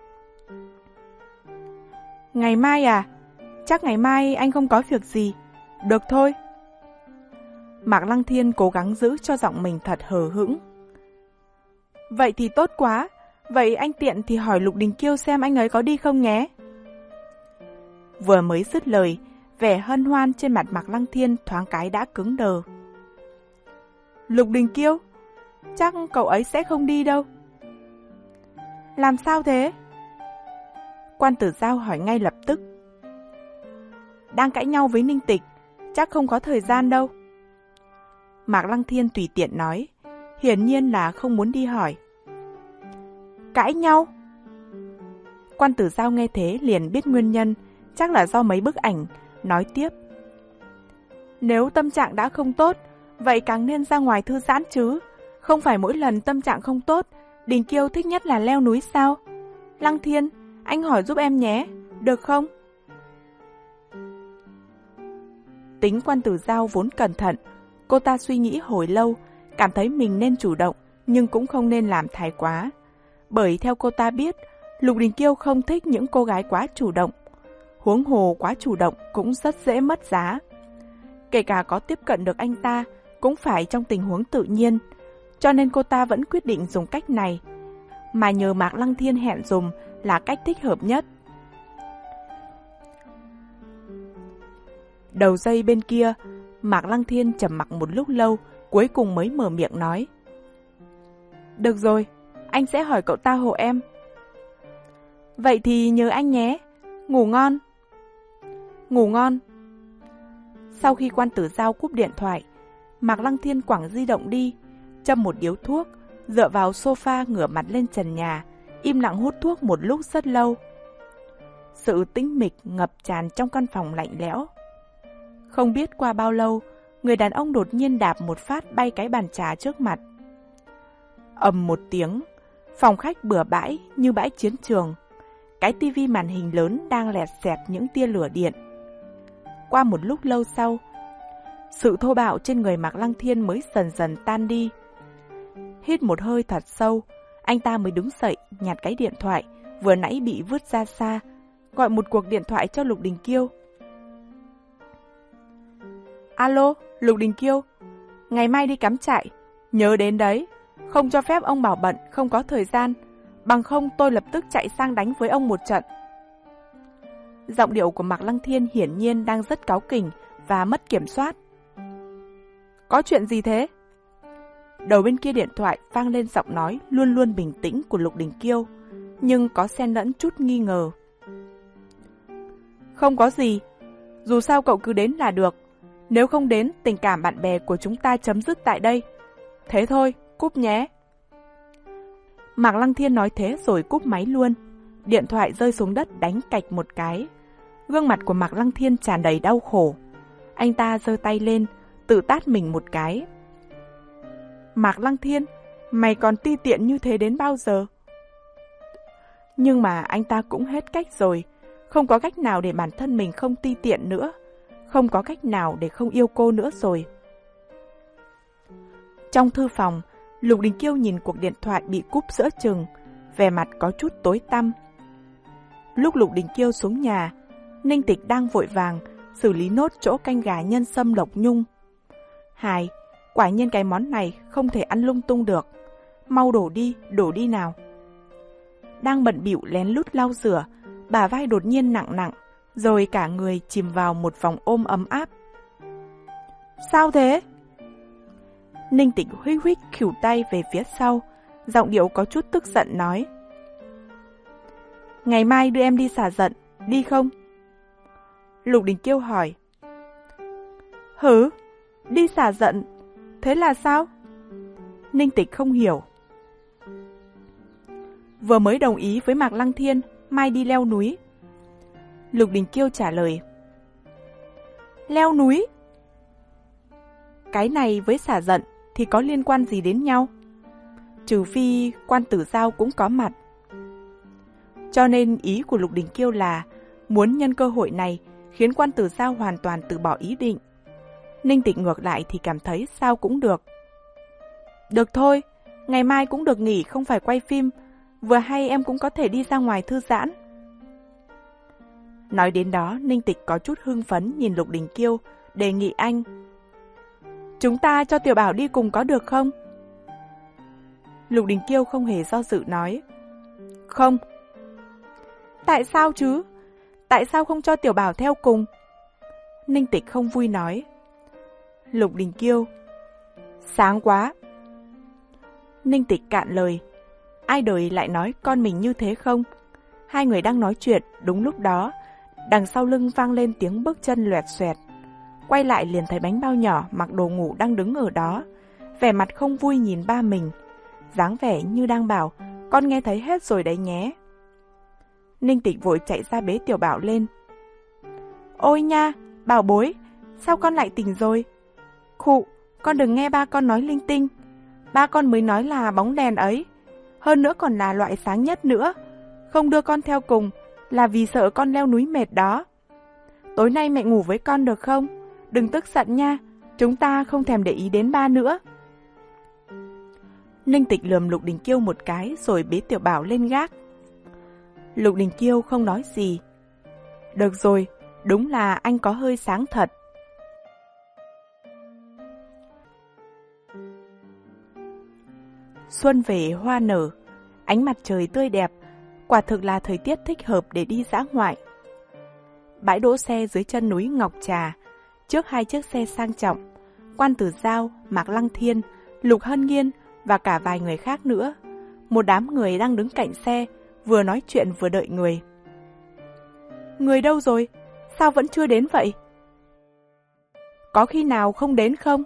Ngày mai à? Chắc ngày mai anh không có việc gì. Được thôi. Mạc Lăng Thiên cố gắng giữ cho giọng mình thật hờ hững. Vậy thì tốt quá. Vậy anh tiện thì hỏi Lục Đình Kiêu xem anh ấy có đi không nhé. Vừa mới dứt lời, vẻ hân hoan trên mặt Mạc Lăng Thiên thoáng cái đã cứng đờ. Lục Đình Kiêu? Chắc cậu ấy sẽ không đi đâu. Làm sao thế? Quan Tử Giao hỏi ngay lập tức. Đang cãi nhau với Ninh Tịch, chắc không có thời gian đâu. Mạc Lăng Thiên tùy tiện nói, hiển nhiên là không muốn đi hỏi. Cãi nhau? Quan Tử Giao nghe thế liền biết nguyên nhân, chắc là do mấy bức ảnh, nói tiếp. Nếu tâm trạng đã không tốt, vậy càng nên ra ngoài thư giãn chứ. Không phải mỗi lần tâm trạng không tốt, Đình Kiêu thích nhất là leo núi sao? Lăng Thiên, anh hỏi giúp em nhé, được không? Tính Quan Tử Giao vốn cẩn thận, cô ta suy nghĩ hồi lâu, cảm thấy mình nên chủ động, nhưng cũng không nên làm thái quá. Bởi theo cô ta biết, Lục Đình Kiêu không thích những cô gái quá chủ động. Huống hồ quá chủ động cũng rất dễ mất giá. Kể cả có tiếp cận được anh ta, cũng phải trong tình huống tự nhiên. Cho nên cô ta vẫn quyết định dùng cách này, mà nhờ Mạc Lăng Thiên hẹn dùng là cách thích hợp nhất. Đầu dây bên kia, Mạc Lăng Thiên trầm mặc một lúc lâu, cuối cùng mới mở miệng nói. Được rồi, anh sẽ hỏi cậu ta hộ em. Vậy thì nhớ anh nhé, ngủ ngon. Ngủ ngon. Sau khi Quan Tử Giao cúp điện thoại, Mạc Lăng Thiên quẳng di động đi, châm một điếu thuốc, dựa vào sofa ngửa mặt lên trần nhà, im lặng hút thuốc một lúc rất lâu. Sự tĩnh mịch ngập tràn trong căn phòng lạnh lẽo. Không biết qua bao lâu, người đàn ông đột nhiên đạp một phát bay cái bàn trà trước mặt. Ầm một tiếng, phòng khách bừa bãi như bãi chiến trường. Cái tivi màn hình lớn đang lẹt xẹt những tia lửa điện. Qua một lúc lâu sau, sự thô bạo trên người Mạc Lăng Thiên mới dần dần tan đi. Hít một hơi thật sâu, anh ta mới đứng dậy, nhặt cái điện thoại vừa nãy bị vứt ra xa, gọi một cuộc điện thoại cho Lục Đình Kiêu. Alo, Lục Đình Kiêu, ngày mai đi cắm trại, nhớ đến đấy, không cho phép ông bảo bận, không có thời gian, bằng không tôi lập tức chạy sang đánh với ông một trận. Giọng điệu của Mạc Lăng Thiên hiển nhiên đang rất cáu kỉnh và mất kiểm soát. Có chuyện gì thế? Đầu bên kia điện thoại vang lên giọng nói luôn luôn bình tĩnh của Lục Đình Kiêu, nhưng có xen lẫn chút nghi ngờ. Không có gì, dù sao cậu cứ đến là được. Nếu không đến, tình cảm bạn bè của chúng ta chấm dứt tại đây. Thế thôi, cúp nhé. Mạc Lăng Thiên nói thế rồi cúp máy luôn. Điện thoại rơi xuống đất đánh cạch một cái. Gương mặt của Mạc Lăng Thiên tràn đầy đau khổ. Anh ta giơ tay lên, tự tát mình một cái. Mạc Lăng Thiên, mày còn ti tiện như thế đến bao giờ? Nhưng mà anh ta cũng hết cách rồi. Không có cách nào để bản thân mình không ti tiện nữa. Không có cách nào để không yêu cô nữa rồi. Trong thư phòng, Lục Đình Kiêu nhìn cuộc điện thoại bị cúp giữa chừng, vẻ mặt có chút tối tăm. Lúc Lục Đình Kiêu xuống nhà, Ninh Tịch đang vội vàng xử lý nốt chỗ canh gà nhân sâm lộc nhung. Hài, quả nhiên cái món này không thể ăn lung tung được. Mau đổ đi, đổ đi nào. Đang bận bịu lén lút lau rửa, bả vai đột nhiên nặng nặng, rồi cả người chìm vào một vòng ôm ấm áp. Sao thế? Ninh Tịch huých huých khỉu tay về phía sau, giọng điệu có chút tức giận nói. Ngày mai đưa em đi xả giận, đi không? Lục Đình Kiêu hỏi. Hử? Đi xả giận? Thế là sao? Ninh Tịch không hiểu. Vừa mới đồng ý với Mạc Lăng Thiên, mai đi leo núi. Lục Đình Kiêu trả lời. Leo núi? Cái này với xả giận thì có liên quan gì đến nhau? Trừ phi Quan Tử Giao cũng có mặt. Cho nên ý của Lục Đình Kiêu là muốn nhân cơ hội này khiến Quan Tử Giao hoàn toàn từ bỏ ý định. Ninh Tịch ngược lại thì cảm thấy sao cũng được. Được thôi, ngày mai cũng được nghỉ, không phải quay phim. Vừa hay em cũng có thể đi ra ngoài thư giãn. Nói đến đó, Ninh Tịch có chút hưng phấn nhìn Lục Đình Kiêu, đề nghị anh. Chúng ta cho Tiểu Bảo đi cùng có được không? Lục Đình Kiêu không hề do dự nói. Không. Tại sao chứ? Tại sao không cho Tiểu Bảo theo cùng? Ninh Tịch không vui nói. Lục Đình Kiêu. Sáng quá. Ninh Tịch cạn lời. Ai đời lại nói con mình như thế không? Hai người đang nói chuyện, đúng lúc đó, đằng sau lưng vang lên tiếng bước chân loẹt xoẹt. Quay lại liền thấy bánh bao nhỏ mặc đồ ngủ đang đứng ở đó, vẻ mặt không vui nhìn ba mình, dáng vẻ như đang bảo, con nghe thấy hết rồi đấy nhé. Ninh Tịch vội chạy ra bế Tiểu Bảo lên. Ôi nha, bảo bối, sao con lại tỉnh rồi? Khụ, con đừng nghe ba con nói linh tinh. Ba con mới nói là bóng đèn ấy, hơn nữa còn là loại sáng nhất nữa. Không đưa con theo cùng là vì sợ con leo núi mệt đó. Tối nay mẹ ngủ với con được không? Đừng tức giận nha, chúng ta không thèm để ý đến ba nữa. Ninh Tịch lườm Lục Đình Kiêu một cái rồi bế Tiểu Bảo lên gác. Lục Đình Kiêu không nói gì. Được rồi, đúng là anh có hơi sáng thật. Xuân về hoa nở, ánh mặt trời tươi đẹp, quả thực là thời tiết thích hợp để đi dã ngoại. Bãi đỗ xe dưới chân núi Ngọc Trà, trước hai chiếc xe sang trọng, Quan Tử Giao, Mạc Lăng Thiên, Lục Hân Nghiên và cả vài người khác nữa. Một đám người đang đứng cạnh xe, vừa nói chuyện vừa đợi người. Người đâu rồi? Sao vẫn chưa đến vậy? Có khi nào không đến không?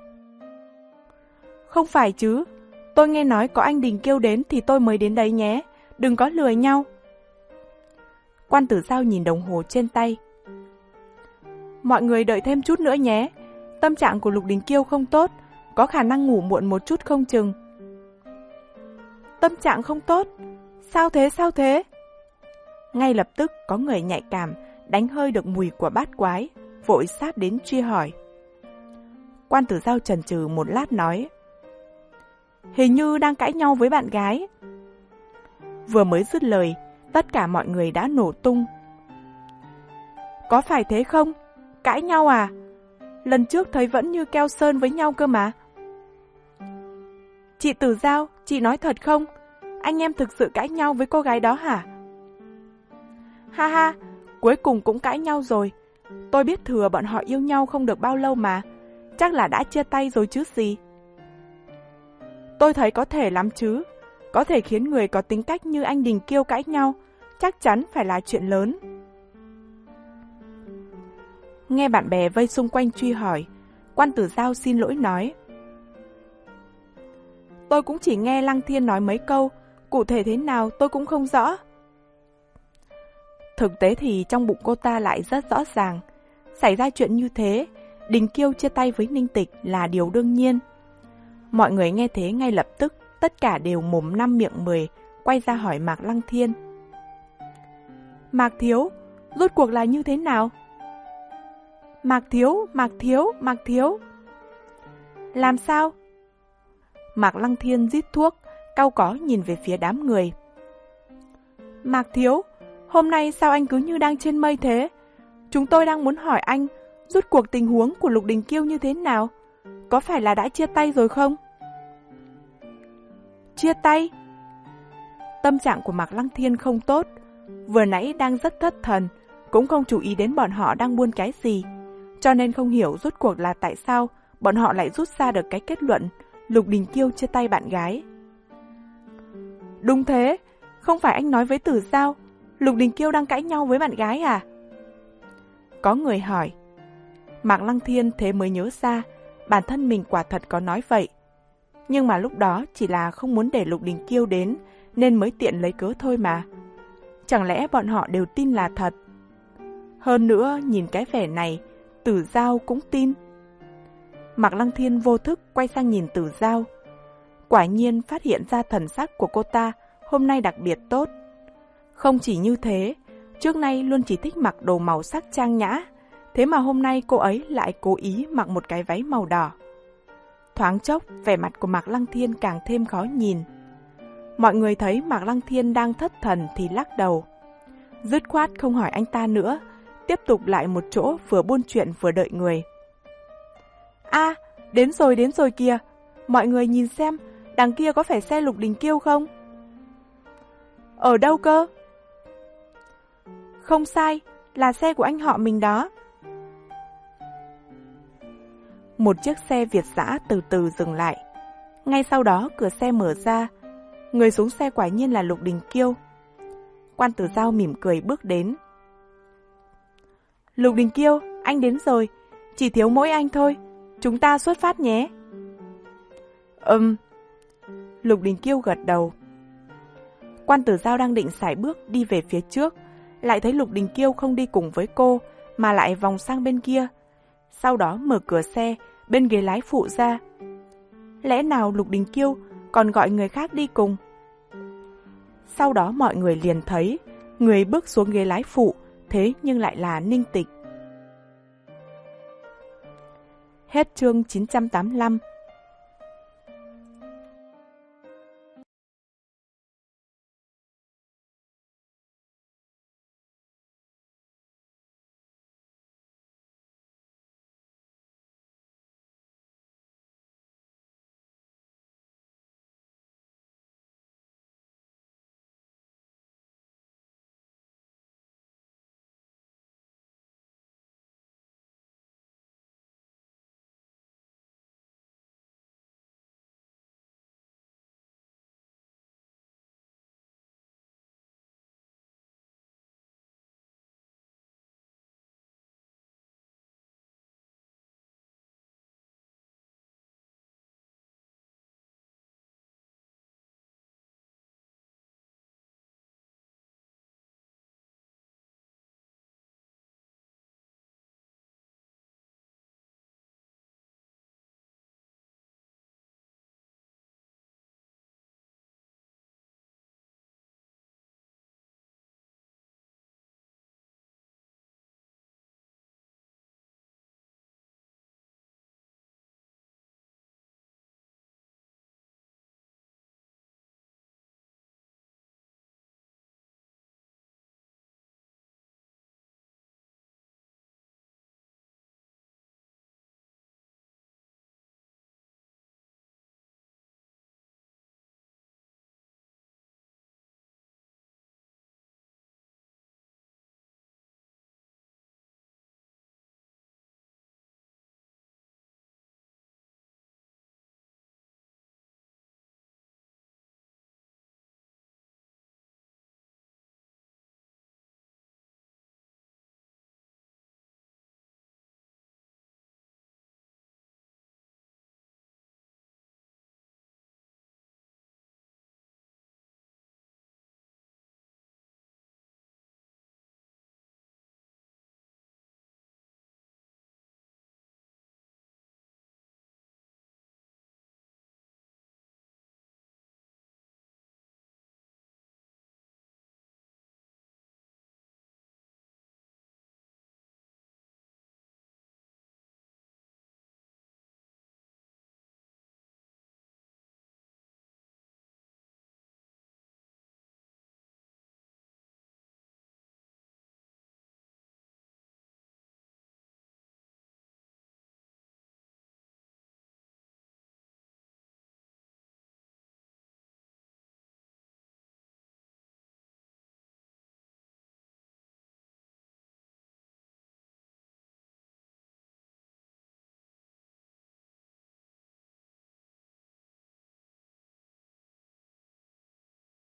Không phải chứ, tôi nghe nói có anh Đình Kiêu đến thì tôi mới đến đấy nhé, đừng có lừa nhau. Quan Tử Giao nhìn đồng hồ trên tay. Mọi người đợi thêm chút nữa nhé, tâm trạng của Lục Đình Kiêu không tốt, có khả năng ngủ muộn một chút không chừng. Tâm trạng không tốt? Sao thế sao thế? Ngay lập tức có người nhạy cảm, đánh hơi được mùi của bát quái, vội sát đến truy hỏi. Quan Tử Giao chần chừ một lát nói. Hình như đang cãi nhau với bạn gái. Vừa mới dứt lời, tất cả mọi người đã nổ tung. Có phải thế không? Cãi nhau à? Lần trước thấy vẫn như keo sơn với nhau cơ mà. Chị Tử Giao, chị nói thật không? Anh em thực sự cãi nhau với cô gái đó hả? Ha ha, cuối cùng cũng cãi nhau rồi. Tôi biết thừa bọn họ yêu nhau không được bao lâu mà. Chắc là đã chia tay rồi chứ gì. Tôi thấy có thể lắm chứ. Có thể khiến người có tính cách như anh Đình Kiêu cãi nhau, chắc chắn phải là chuyện lớn. Nghe bạn bè vây xung quanh truy hỏi, Quan Tử Giao xin lỗi nói. Tôi cũng chỉ nghe Lăng Thiên nói mấy câu, cụ thể thế nào tôi cũng không rõ. Thực tế thì trong bụng cô ta lại rất rõ ràng. Xảy ra chuyện như thế, Đình Kiêu chia tay với Ninh Tịch là điều đương nhiên. Mọi người nghe thế ngay lập tức, tất cả đều mồm năm miệng mười, quay ra hỏi Mạc Lăng Thiên. Mạc Thiếu, rốt cuộc là như thế nào? Mạc Thiếu, Mạc Thiếu, Mạc Thiếu. Làm sao? Mạc Lăng Thiên rít thuốc, cau có nhìn về phía đám người. Mạc Thiếu, hôm nay sao anh cứ như đang trên mây thế? Chúng tôi đang muốn hỏi anh, rốt cuộc tình huống của Lục Đình Kiêu như thế nào? Có phải là đã chia tay rồi không? Chia tay? Tâm trạng của Mạc Lăng Thiên không tốt, vừa nãy đang rất thất thần, cũng không chú ý đến bọn họ đang buôn cái gì, cho nên không hiểu rốt cuộc là tại sao bọn họ lại rút ra được cái kết luận Lục Đình Kiêu chia tay bạn gái. Đúng thế, không phải anh nói với Tử Giao, Lục Đình Kiêu đang cãi nhau với bạn gái à? Có người hỏi. Mạc Lăng Thiên thế mới nhớ ra, bản thân mình quả thật có nói vậy. Nhưng mà lúc đó chỉ là không muốn để Lục Đình Kiêu đến, nên mới tiện lấy cớ thôi mà. Chẳng lẽ bọn họ đều tin là thật? Hơn nữa, nhìn cái vẻ này, Tử Giao cũng tin. Mạc Lăng Thiên vô thức quay sang nhìn Tử Giao. Quả nhiên phát hiện ra thần sắc của cô ta hôm nay đặc biệt tốt. Không chỉ như thế, trước nay luôn chỉ thích mặc đồ màu sắc trang nhã, thế mà hôm nay cô ấy lại cố ý mặc một cái váy màu đỏ. Thoáng chốc, vẻ mặt của Mạc Lăng Thiên càng thêm khó nhìn. Mọi người thấy Mạc Lăng Thiên đang thất thần thì lắc đầu. Dứt khoát không hỏi anh ta nữa, tiếp tục lại một chỗ vừa buôn chuyện vừa đợi người. A, à, đến rồi đến rồi kìa, mọi người nhìn xem, đằng kia có phải xe Lục Đình Kiêu không? Ở đâu cơ? Không sai, là xe của anh họ mình đó. Một chiếc xe Việt dã từ từ dừng lại. Ngay sau đó cửa xe mở ra. Người xuống xe quả nhiên là Lục Đình Kiêu. Quan Tử Giao mỉm cười bước đến. Lục Đình Kiêu, anh đến rồi. chỉ thiếu mỗi anh thôi, chúng ta xuất phát nhé. Ừm. Lục Đình Kiêu gật đầu. Quan Tử Giao đang định sải bước đi về phía trước, lại thấy Lục Đình Kiêu không đi cùng với cô, mà lại vòng sang bên kia. Sau đó mở cửa xe, bên ghế lái phụ ra. Lẽ nào Lục Đình Kiêu còn gọi người khác đi cùng? Sau đó mọi người liền thấy, người bước xuống ghế lái phụ, thế nhưng lại là Ninh Tịch. Hết chương chín trăm tám mươi lăm.